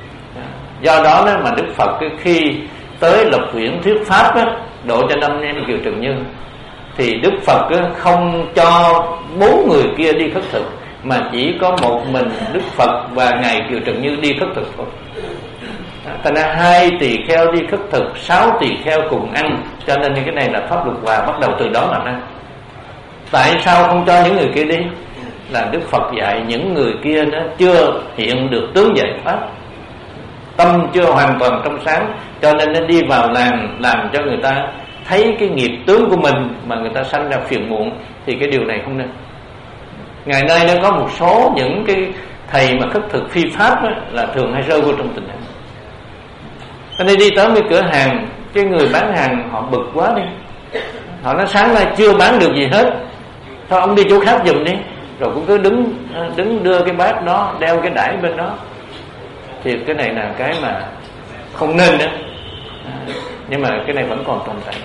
Do đó đó mà Đức Phật khi tới Lộc Huyện thuyết pháp đó, độ cho năm em Kiều Trần Như, thì Đức Phật không cho bốn người kia đi khất thực, mà chỉ có một mình Đức Phật và ngài Kiều Trần Như đi khất thực thôi. Thành ra hai tỳ kheo đi khất thực, sáu tỳ kheo cùng ăn. Cho nên cái này là pháp luật hòa, bắt đầu từ đó làm ra. Tại sao không cho những người kia đi? Là Đức Phật dạy những người kia đó chưa hiện được tướng giải thoát, tâm chưa hoàn toàn trong sáng, cho nên nó đi vào làng làm cho người ta thấy cái nghiệp tướng của mình mà người ta sanh ra phiền muộn. Thì cái điều này không nên. Ngày nay nó có một số những cái thầy mà khất thực phi pháp đó, là thường hay rơi vô trong tình hình. Cho nên đi tới cái cửa hàng, cái người bán hàng họ bực quá đi, họ nói sáng nay chưa bán được gì hết, thôi ông đi chỗ khác giùm đi. Rồi cũng cứ đứng đứng đưa cái bát đó, đeo cái đải bên đó. Thì cái này là cái mà không nên nữa. Nhưng mà cái này vẫn còn tồn tại.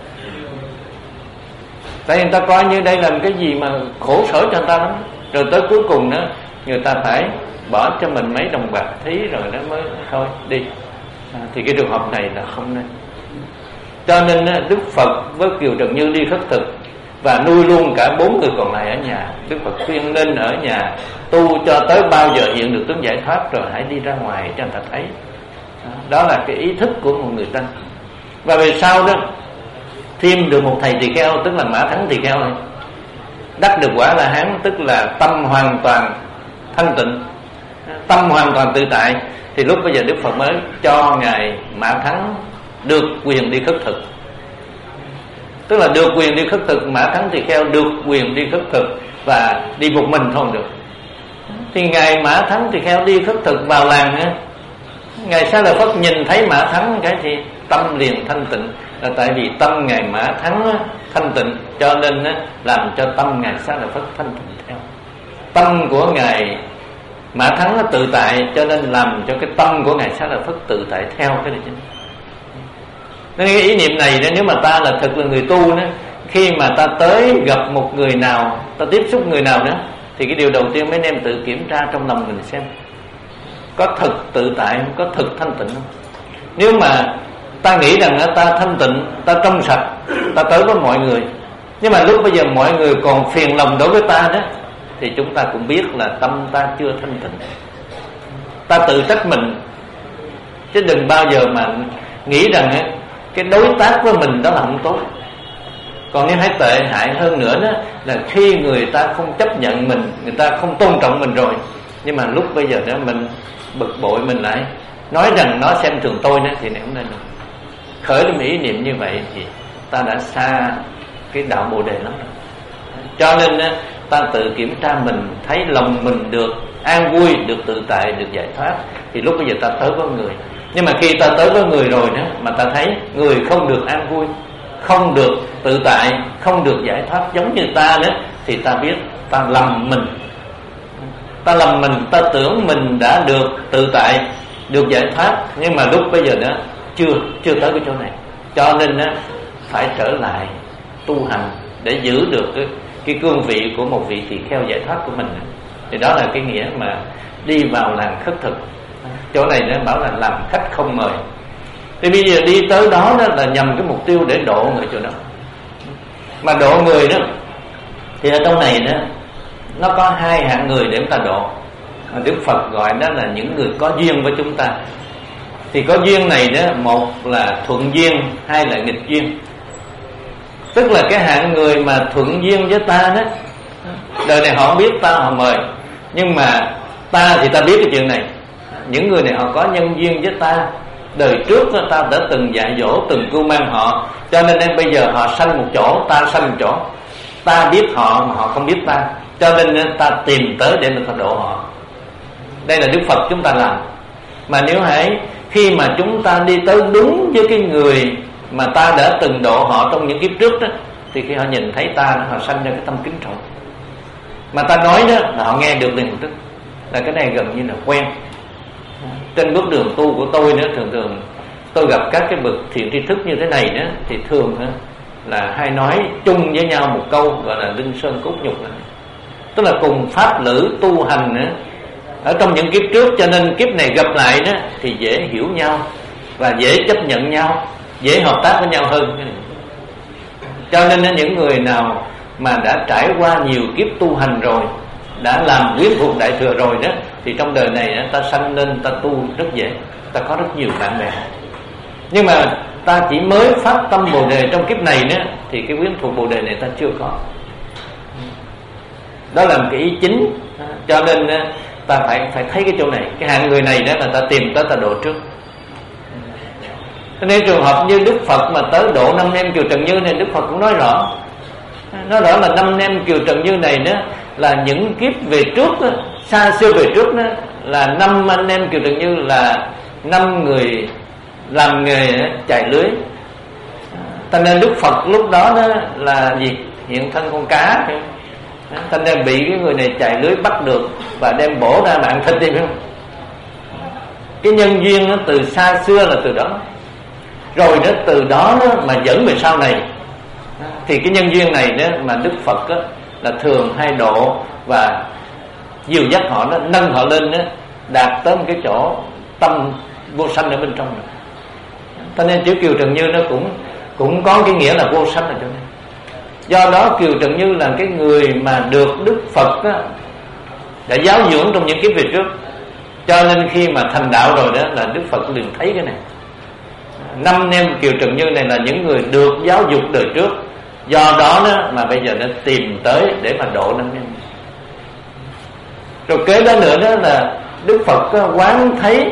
Tại người ta coi như đây là cái gì mà khổ sở cho người ta lắm. Rồi tới cuối cùng đó người ta phải bỏ cho mình mấy đồng bạc thí rồi nó mới thôi đi. À, thì cái trường hợp này là không nên. Cho nên Đức Phật với Kiều Trần Như đi khất thực và nuôi luôn cả bốn người còn lại ở nhà. Đức Phật khuyên nên ở nhà tu cho tới bao giờ hiện được tướng giải thoát rồi hãy đi ra ngoài cho người ta thấy. Đó là cái ý thức của một người tăng. Và về sau đó thêm được một thầy tỳ kheo, tức là Mã Thắng tỳ kheo này, đắc được quả La Hán, tức là tâm hoàn toàn thanh tịnh, tâm hoàn toàn tự tại. Thì lúc bây giờ Đức Phật mới cho ngài Mã Thắng được quyền đi khất thực. Tức là được quyền đi khất thực, Mã Thắng tỳ kheo được quyền đi khất thực và đi một mình thôi được. Thì ngài Mã Thắng tỳ kheo đi khất thực vào làng á, ngài Xá Lợi Phất nhìn thấy Mã Thắng cái thì tâm liền thanh tịnh. Là tại vì tâm ngài Mã Thắng á, thanh tịnh, cho nên á, làm cho tâm ngài Xá Lợi Phất thanh tịnh theo. Tâm của ngài Mã Thắng nó tự tại, cho nên làm cho cái tâm của ngài Xá Lợi Phất tự tại theo. Cái này chứ. Nên cái ý niệm này nếu mà ta là thực là người tu đó, khi mà ta tới gặp một người nào, ta tiếp xúc người nào đó, thì cái điều đầu tiên mấy em tự kiểm tra trong lòng mình xem có thực tự tại không, có thực thanh tịnh không. Nếu mà ta nghĩ rằng ta thanh tịnh, ta trong sạch, ta tới với mọi người, nhưng mà lúc bây giờ mọi người còn phiền lòng đối với ta đó, thì chúng ta cũng biết là tâm ta chưa thanh tịnh. Ta tự trách mình, chứ đừng bao giờ mà nghĩ rằng cái đối tác với mình đó là không tốt. Còn nếu thấy tệ hại hơn nữa đó là khi người ta không chấp nhận mình, người ta không tôn trọng mình rồi, nhưng mà lúc bây giờ đó mình bực bội, mình lại nói rằng nó xem thường tôi đó, thì này không nên đâu. Khởi lên ý niệm như vậy thì ta đã xa cái đạo Bồ Đề lắm rồi. Cho nên đó, ta tự kiểm tra mình, thấy lòng mình được an vui, được tự tại, được giải thoát, thì lúc bây giờ ta tới với người. Nhưng mà khi ta tới với người rồi đó mà ta thấy người không được an vui, không được tự tại, không được giải thoát giống như ta đó, thì ta biết ta lầm mình. Ta lầm mình, ta tưởng mình đã được tự tại, được giải thoát, nhưng mà lúc bây giờ đó chưa chưa tới cái chỗ này. Cho nên đó, phải trở lại tu hành để giữ được cái, cái cương vị của một vị tỳ kheo giải thoát của mình. Thì đó là cái nghĩa mà đi vào làng khất thực. Chỗ này nó bảo là làm khách không mời. Thì bây giờ đi tới đó, đó là nhằm cái mục tiêu để độ người chỗ đó. Mà độ người đó thì ở trong này đó nó có hai hạng người để chúng ta độ. Đức Phật gọi đó là những người có duyên với chúng ta. Thì có duyên này đó, một là thuận duyên, hai là nghịch duyên. Tức là cái hạng người mà thuận duyên với ta đó, đời này họ không biết ta, họ mời. Nhưng mà ta thì ta biết cái chuyện này. Những người này họ có nhân duyên với ta, đời trước ta đã từng dạy dỗ, từng cưu mang họ, cho nên đến bây giờ họ sanh một chỗ, ta sanh một chỗ. Ta biết họ mà họ không biết ta, cho nên ta tìm tới để mình ta độ họ. Đây là Đức Phật chúng ta làm. Mà nếu hãy khi mà chúng ta đi tới đúng với cái người mà ta đã từng độ họ trong những kiếp trước đó, thì khi họ nhìn thấy ta, họ sanh ra cái tâm kính trọng. Mà ta nói đó là họ nghe được liền tức, là cái này gần như là quen. Trên bước đường tu của tôi nữa, thường thường tôi gặp các cái bậc thiện tri thức như thế này đó, thì thường đó, là hay nói chung với nhau một câu gọi là linh sơn cốt nhục này. Tức là cùng pháp lữ tu hành nữa, ở trong những kiếp trước, cho nên kiếp này gặp lại đó thì dễ hiểu nhau và dễ chấp nhận nhau, dễ hợp tác với nhau hơn. Cho nên những người nào mà đã trải qua nhiều kiếp tu hành rồi, đã làm quyến thuộc đại thừa rồi đó, thì trong đời này ta sanh lên ta tu rất dễ, ta có rất nhiều bạn bè. Nhưng mà ta chỉ mới phát tâm Bồ Đề trong kiếp này nữa, thì cái quyến thuộc Bồ Đề này ta chưa có. Đó là một cái ý chính. Cho nên ta phải phải thấy cái chỗ này. Cái hạng người này đó là ta tìm tới ta độ trước. Cho nên trường hợp như Đức Phật mà tới độ năm em Kiều Trần Như này, Đức Phật cũng nói rõ, nói rõ là năm em Kiều Trần Như này đó là những kiếp về trước đó, xa xưa về trước đó, là năm anh em Kiều Trần Như là năm người làm nghề chài lưới. Cho nên Đức Phật lúc đó, đó là gì? Hiện thân con cá. Thành ra bị cái người này chài lưới bắt được và đem bổ ra mạng thịt đi, phải không? Cái nhân duyên nó từ xa xưa là từ đó. Rồi đó từ đó, đó mà dẫn về sau này, thì cái nhân duyên này đó mà Đức Phật đó, là thường hay độ và dìu dắt họ, nó nâng họ lên đó, đạt tới một cái chỗ tâm vô sanh ở bên trong này. Cho nên chữ Kiều Trần Như nó cũng cũng có cái nghĩa là vô sanh ở chỗ này. Do đó Kiều Trần Như là cái người mà được Đức Phật đó, đã giáo dưỡng trong những kiếp về trước. Cho nên khi mà thành đạo rồi đó là Đức Phật liền thấy cái này. Năm em Kiều Trần Như này là những người được giáo dục đời trước. Do đó, đó mà bây giờ nó tìm tới để mà độ năm em. Rồi kế đó nữa đó là Đức Phật đó, quán thấy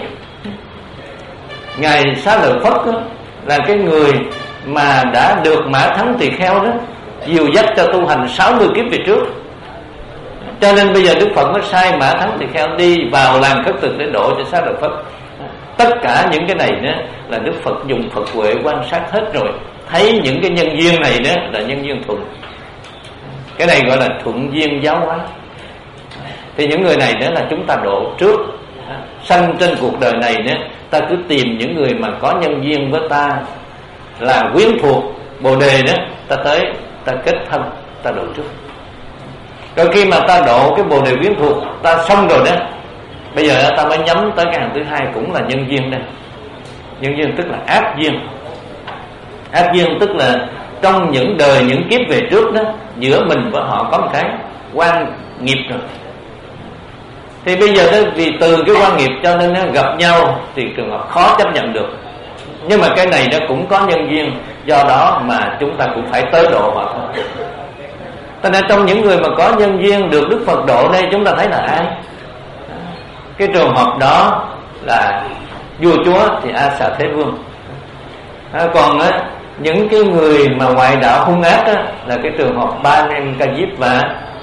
Ngài Xá Lợi Phất đó, là cái người mà đã được Mã Thắng Tỳ Kheo đó dìu dắt cho tu hành sáu mươi kiếp về trước. Cho nên bây giờ Đức Phật mới sai Mã Thắng Tỳ Kheo đi vào làng khất thực để độ cho Xá Lợi Phất. Tất cả những cái này đó là Đức Phật dùng Phật huệ quan sát hết rồi, thấy những cái nhân duyên này đó là nhân duyên thuận. Cái này gọi là thuận duyên giáo hóa. Thì những người này đó là chúng ta độ trước. Sanh trên cuộc đời này đó, ta cứ tìm những người mà có nhân duyên với ta, là quyến thuộc Bồ Đề đó, ta tới ta kết thân, ta độ trước. Rồi khi mà ta độ cái Bồ Đề quyến thuộc ta xong rồi đó, bây giờ ta mới nhắm tới cái hàng thứ hai, cũng là nhân duyên đây. Nhân duyên tức là ác duyên. Ác duyên tức là trong những đời, những kiếp về trước đó, giữa mình và họ có một cái quan nghiệp rồi. Thì bây giờ đó, vì từ cái quan nghiệp cho nên nó gặp nhau thì trường hợp khó chấp nhận được. Nhưng mà cái này nó cũng có nhân duyên. do đó mà chúng ta cũng phải tới độ họ thôi. Cho nên trong những người mà có nhân duyên được Đức Phật độ đây, chúng ta thấy là ai? Cái trường hợp đó là vua chúa thì A Xà Thế Vương. À, còn á, những cái người mà ngoại đạo hung ác á, là cái trường hợp ba anh em Ca Diếp và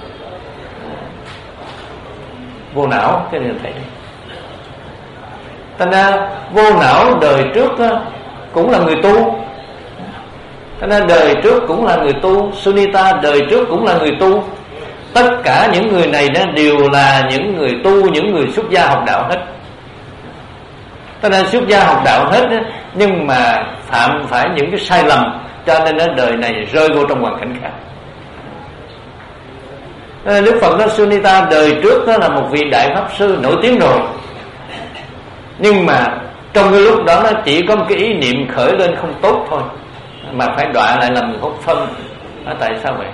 Vô Não. Cái này thấy thành ra Vô Não đời trước á, cũng là người tu. Thành ra đời trước cũng là người tu. Sunita đời trước cũng là người tu. Tất cả những người này đó đều là những người tu, những người xuất gia học đạo hết. Cho nên xuất gia học đạo hết đó, nhưng mà phạm phải những cái sai lầm, cho nên đó, đời này rơi vô trong hoàn cảnh khác. Đức Phật đó, Sunita đời trước đó là một vị đại pháp sư nổi tiếng rồi, nhưng mà trong cái lúc đó nó chỉ có một cái ý niệm khởi lên không tốt thôi, mà phải đọa lại làm người hốt phân. Đó, tại sao vậy?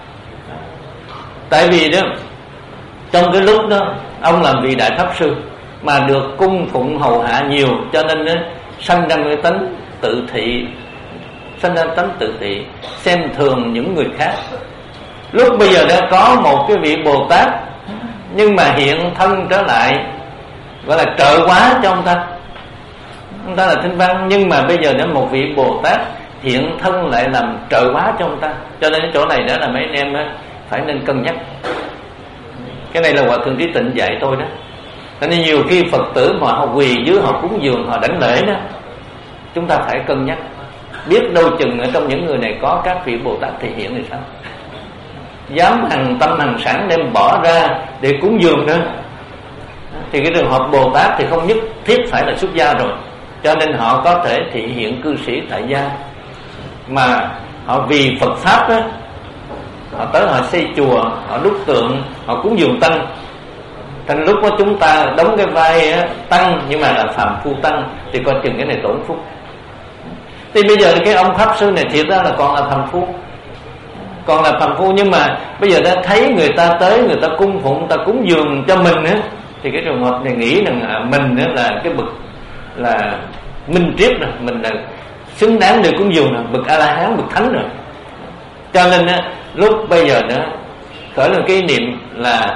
Tại vì đó trong cái lúc đó ông làm vị đại pháp sư mà được cung phụng hầu hạ nhiều, cho nên đó, sanh ra cái tánh tự thị, sanh ra tánh tự thị, xem thường những người khác. Lúc bây giờ đã có một cái vị Bồ Tát, nhưng mà hiện thân trở lại, gọi là trợ hóa cho ông ta. Ông ta là Thanh Văn, nhưng mà bây giờ đã một vị Bồ Tát hiện thân lại làm trợ hóa cho ông ta. Cho nên chỗ này đó là mấy anh em phải nên cân nhắc. Cái này là Hòa Thượng Trí Tịnh dạy tôi đó. Cho nên nhiều khi Phật tử mà họ quỳ dưới, họ cúng dường, họ đảnh lễ đó, chúng ta phải cân nhắc. Biết đâu chừng ở trong những người này có các vị Bồ Tát thể hiện thì sao? Dám hằng tâm hằng sản đem bỏ ra để cúng dường nữa, thì cái trường hợp Bồ Tát thì không nhất thiết phải là xuất gia rồi. Cho nên họ có thể thị hiện cư sĩ tại gia, mà họ vì Phật Pháp đó, họ tới họ xây chùa, họ đúc tượng, họ cúng dường tăng. Thành lúc đó chúng ta đóng cái vai á, tăng, nhưng mà là phàm phu tăng, thì coi chừng cái này tổn phúc. Thì bây giờ cái ông pháp sư này thiệt ra là còn là phàm phu, còn là phàm phu, nhưng mà bây giờ đã thấy người ta tới, người ta cung phụng, người ta cúng dường cho mình á, thì cái trường hợp này nghĩ rằng à, mình á là cái bậc là minh triết rồi, mình là xứng đáng để cúng dường rồi, bậc A La Hán, bậc thánh rồi. Cho nên á, lúc bây giờ đó khởi lên cái niệm là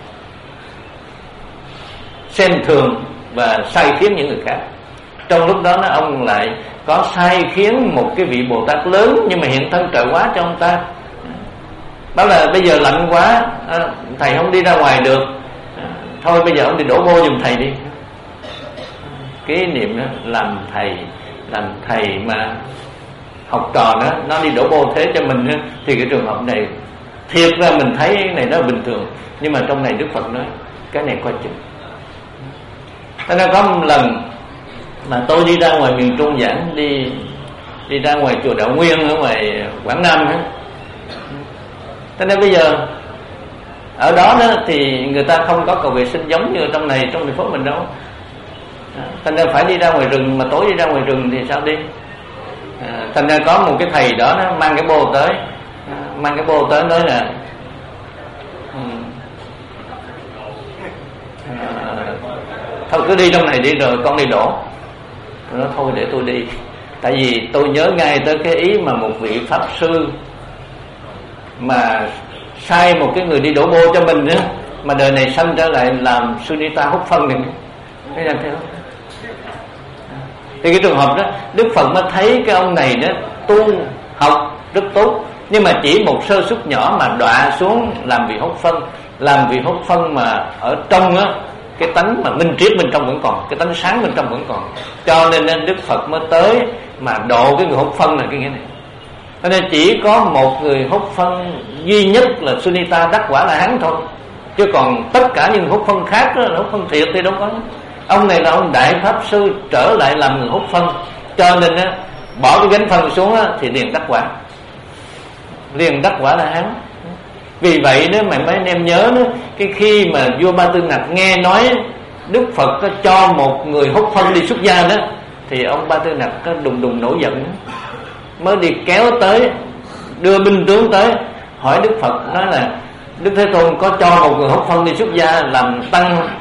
xem thường và sai khiến những người khác. Trong lúc đó nó ông lại có sai khiến một cái vị Bồ Tát lớn, nhưng mà hiện thân trợ hóa cho ông ta. Đó là bây giờ lạnh quá, thầy không đi ra ngoài được, thôi bây giờ ông đi đổ vô giùm thầy đi. Cái niệm đó, làm thầy làm thầy mà học trò đó, nó đi đổ vô thế cho mình đó, thì cái trường hợp này thiệt ra mình thấy cái này nó bình thường, nhưng mà trong này Đức Phật nói cái này coi chừng. Thế nên có một lần mà tôi đi ra ngoài miền Trung giảng, đi đi ra ngoài chùa Đạo Nguyên ở ngoài Quảng Nam đó. Thế nên bây giờ ở đó đó thì người ta không có cầu vệ sinh giống như trong này, trong thành phố mình đâu. Thành ra phải đi ra ngoài rừng, mà tối đi ra ngoài rừng thì sao đi? À, thành ra có một cái thầy đó nó mang cái bô tới, à, mang cái bô tới nói là à, thôi cứ đi trong này đi rồi con đi đổ. Nó thôi để tôi đi, tại vì tôi nhớ ngay tới cái ý mà một vị pháp sư mà sai một cái người đi đổ bô cho mình nữa, mà đời này sanh trở lại làm Sunita hút phân này, thấy làm theo. Thì cái trường hợp đó Đức Phật mới thấy cái ông này đó tu học rất tốt, nhưng mà chỉ một sơ suất nhỏ mà đọa xuống làm vị hốt phân. Làm vị hốt phân mà ở trong á, cái tánh mà minh triết bên trong vẫn còn, cái tánh sáng bên trong vẫn còn. Cho nên Đức Phật mới tới mà độ cái người hốt phân là cái nghĩa này. Cho nên chỉ có một người hốt phân duy nhất là Sunita đắc quả là hắn thôi, chứ còn tất cả những hốt phân khác đó, hốt phân thiệt thì đâu có. Ông này là ông đại pháp sư trở lại làm người hốt phân, cho nên á, bỏ cái gánh phân xuống á, thì liền đắc quả, liền đắc quả là hắn. Vì vậy đó mà mấy anh em nhớ đó, cái khi mà vua Ba Tư Nặc nghe nói Đức Phật có cho một người hốt phân đi xuất gia đó, thì ông Ba Tư Nặc có đùng đùng nổi giận, mới đi kéo tới, đưa binh tướng tới hỏi Đức Phật, nói là Đức Thế Tôn có cho một người hốt phân đi xuất gia làm tăng không?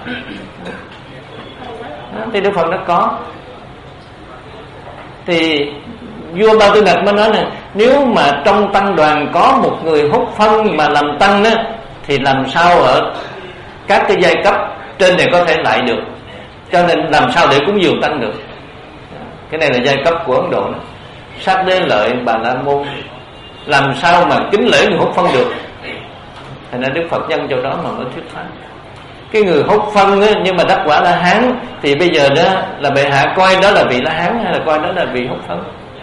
Thì Đức Phật nó có. Thì vua Ba Tư Nặc mới nói nè, nếu mà trong tăng đoàn có một người hút phân mà làm tăng đó, thì làm sao ở các cái giai cấp trên này có thể lại được. Cho nên làm sao để cúng dường tăng được. Cái này là giai cấp của Ấn Độ đó. Sát Đế Lợi, Bà La Môn, làm sao mà kính lễ người hút phân được. Thành ra Đức Phật nhân chỗ đó mà mới thuyết pháp. Cái người hút phân á, nhưng mà đắc quả La Hán, thì bây giờ đó là bệ hạ coi đó là vị La Hán hay là coi đó là vị hút phân.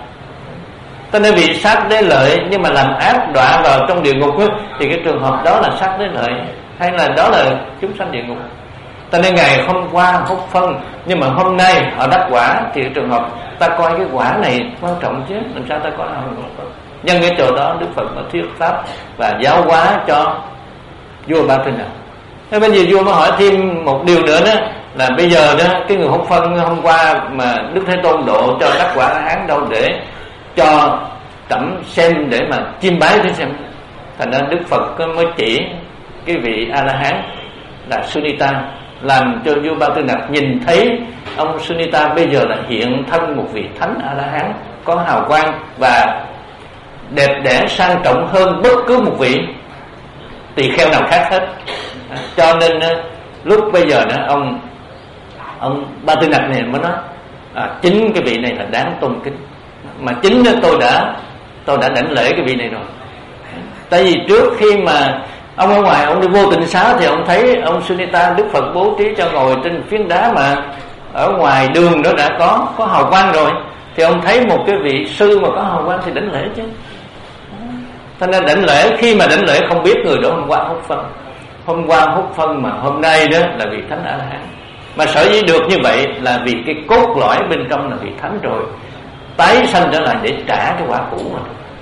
Cho nên vị Sát Đế Lợi nhưng mà làm ác đọa vào trong địa ngục á, thì cái trường hợp đó là Sát Đế Lợi hay là đó là chúng sanh địa ngục. Cho nên ngày hôm qua hút phân, nhưng mà hôm nay họ đắc quả, thì cái trường hợp ta coi cái quả này quan trọng chứ, làm sao ta có nào nhân cái chỗ đó Đức Phật đã thuyết pháp và giáo hóa cho vua Ba Tư Nặc. Thế bây giờ vua mới hỏi thêm một điều nữa đó, là bây giờ đó cái người hút phân hôm qua mà Đức Thế Tôn độ cho đắc quả La Hán đâu để cho trẫm xem để mà chiêm bái thử xem. Thành ra Đức Phật mới chỉ cái vị A La Hán là Sunita, làm cho vua Ba Tư Nặc nhìn thấy ông Sunita bây giờ là hiện thân một vị thánh A La Hán có hào quang và đẹp đẽ sang trọng hơn bất cứ một vị tỳ kheo nào khác hết. Cho nên lúc bây giờ đó ông ông Ba Tư Nặc này mới nói à, chính cái vị này là đáng tôn kính, mà chính tôi đã tôi đã đảnh lễ cái vị này rồi. Tại vì trước khi mà ông ở ngoài ông đi vô Tịnh Xá thì ông thấy ông Sunita Đức Phật bố trí cho ngồi trên phiến đá mà ở ngoài đường đó đã có có hào quang rồi, thì ông thấy một cái vị sư mà có hào quang thì đảnh lễ chứ. Cho nên đảnh lễ, khi mà đảnh lễ không biết người đó hôm qua hút phân, hôm qua hút phân mà hôm nay đó là vị thánh A La Hán. Mà sở dĩ được như vậy là vì cái cốt lõi bên trong là vị thánh rồi, tái sanh trở lại để trả cái quả cũ mà.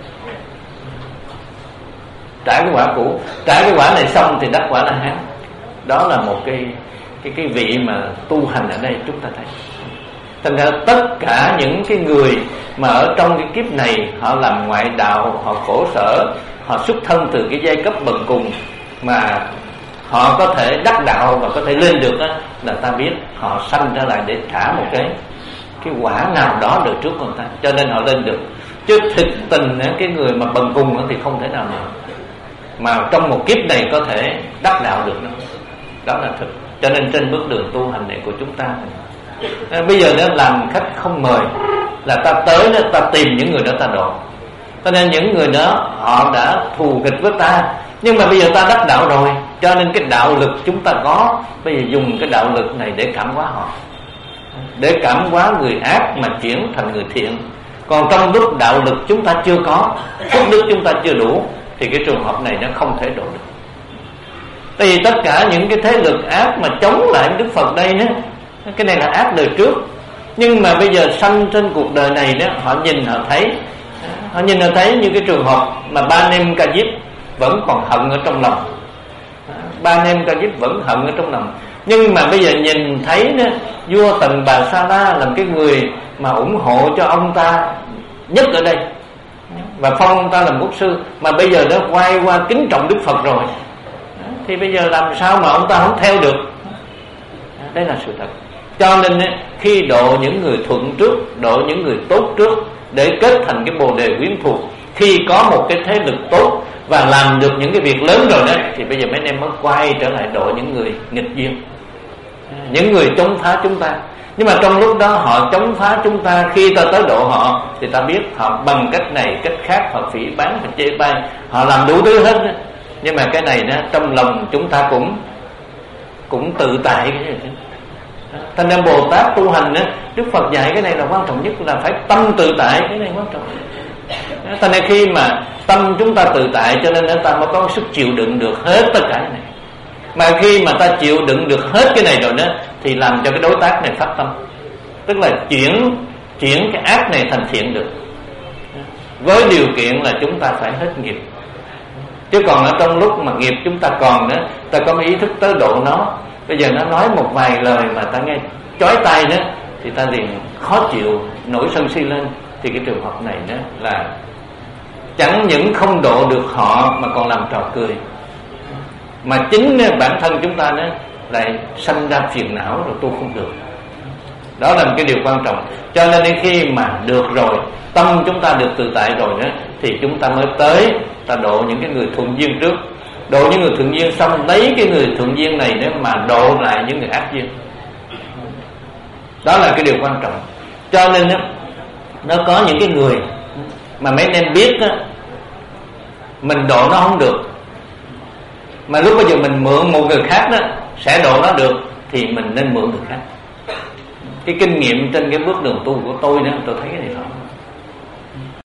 Trả cái quả cũ, trả cái quả này xong thì đắc quả La Hán. Đó là một cái cái cái vị mà tu hành ở đây chúng ta thấy. Thành ra tất cả những cái người mà ở trong cái kiếp này họ làm ngoại đạo, họ khổ sở, họ xuất thân từ cái giai cấp bần cùng mà họ có thể đắc đạo và có thể lên được đó, là ta biết họ sanh ra lại để trả một cái cái quả nào đó đời trước người ta, cho nên họ lên được. Chứ thực tình cái người mà bần cùng thì không thể nào mà mà trong một kiếp này có thể đắc đạo được nữa. Đó là thực. Cho nên trên bước đường tu hành này của chúng ta, bây giờ nó làm khách không mời, là ta tới đó ta tìm những người đó ta độ. Cho nên những người đó họ đã thù nghịch với ta, nhưng mà bây giờ ta đắc đạo rồi, cho nên cái đạo lực chúng ta có, bây giờ dùng cái đạo lực này để cảm hóa họ, để cảm hóa người ác mà chuyển thành người thiện. Còn trong lúc đạo lực chúng ta chưa có, phước đức chúng ta chưa đủ, thì cái trường hợp này nó không thể độ được. Tại vì tất cả những cái thế lực ác mà chống lại Đức Phật đây đó, cái này là ác đời trước, nhưng mà bây giờ sanh trên cuộc đời này đó, họ nhìn họ thấy, họ nhìn họ thấy như cái trường hợp mà Ba Nem Ca Diếp vẫn còn hận ở trong lòng. Ba Nem Ca Diếp vẫn hận ở trong lòng, nhưng mà bây giờ nhìn thấy đó, vua Tần Bà Sa La làm cái người mà ủng hộ cho ông ta nhất ở đây và phong ông ta làm quốc sư, mà bây giờ đã quay qua kính trọng Đức Phật rồi, thì bây giờ làm sao mà ông ta không theo được. Đây là sự thật. Cho nên khi độ những người thuận trước, độ những người tốt trước, để kết thành cái bồ đề quyến thuộc, khi có một cái thế lực tốt và làm được những cái việc lớn rồi đó, thì bây giờ mấy anh em mới quay trở lại độ những người nghịch duyên, những người chống phá chúng ta. Nhưng mà trong lúc đó họ chống phá chúng ta, khi ta tới độ họ thì ta biết họ bằng cách này cách khác, họ phỉ báng, họ chê bai, họ làm đủ thứ hết đó. Nhưng mà cái này đó, trong lòng chúng ta cũng cũng tự tại cái này. Thành ra Bồ Tát tu hành đó, Đức Phật dạy cái này là quan trọng nhất, là phải tâm tự tại, cái này quan trọng. Thành ra khi mà tâm chúng ta tự tại, cho nên ta mới có sức chịu đựng được hết tất cả cái này. Mà khi mà ta chịu đựng được hết cái này rồi đó, thì làm cho cái đối tác này phát tâm, tức là chuyển chuyển cái ác này thành thiện được, với điều kiện là chúng ta phải hết nghiệp. Chứ còn ở trong lúc mà nghiệp chúng ta còn nữa, ta có ý thức tới độ nó, bây giờ nó nói một vài lời mà ta nghe chói tai nữa, thì ta liền khó chịu, nổi sân si lên. Thì cái trường hợp này đó là chẳng những không độ được họ mà còn làm trò cười, mà chính bản thân chúng ta đó lại sanh ra phiền não rồi tu không được. Đó là một cái điều quan trọng. Cho nên khi mà được rồi tâm chúng ta được tự tại rồi đó, thì chúng ta mới tới ta độ những cái người thuận duyên trước. Độ những người thuận duyên xong, lấy cái người thuận duyên này để mà độ lại những người ác duyên. Đó là cái điều quan trọng. Cho nên đó, nó có những cái người mà mấy anh em biết đó, mình độ nó không được, mà lúc bây giờ mình mượn một người khác đó sẽ độ nó được, thì mình nên mượn người khác. Cái kinh nghiệm trên cái bước đường tu của tôi đó, tôi thấy cái này rõ.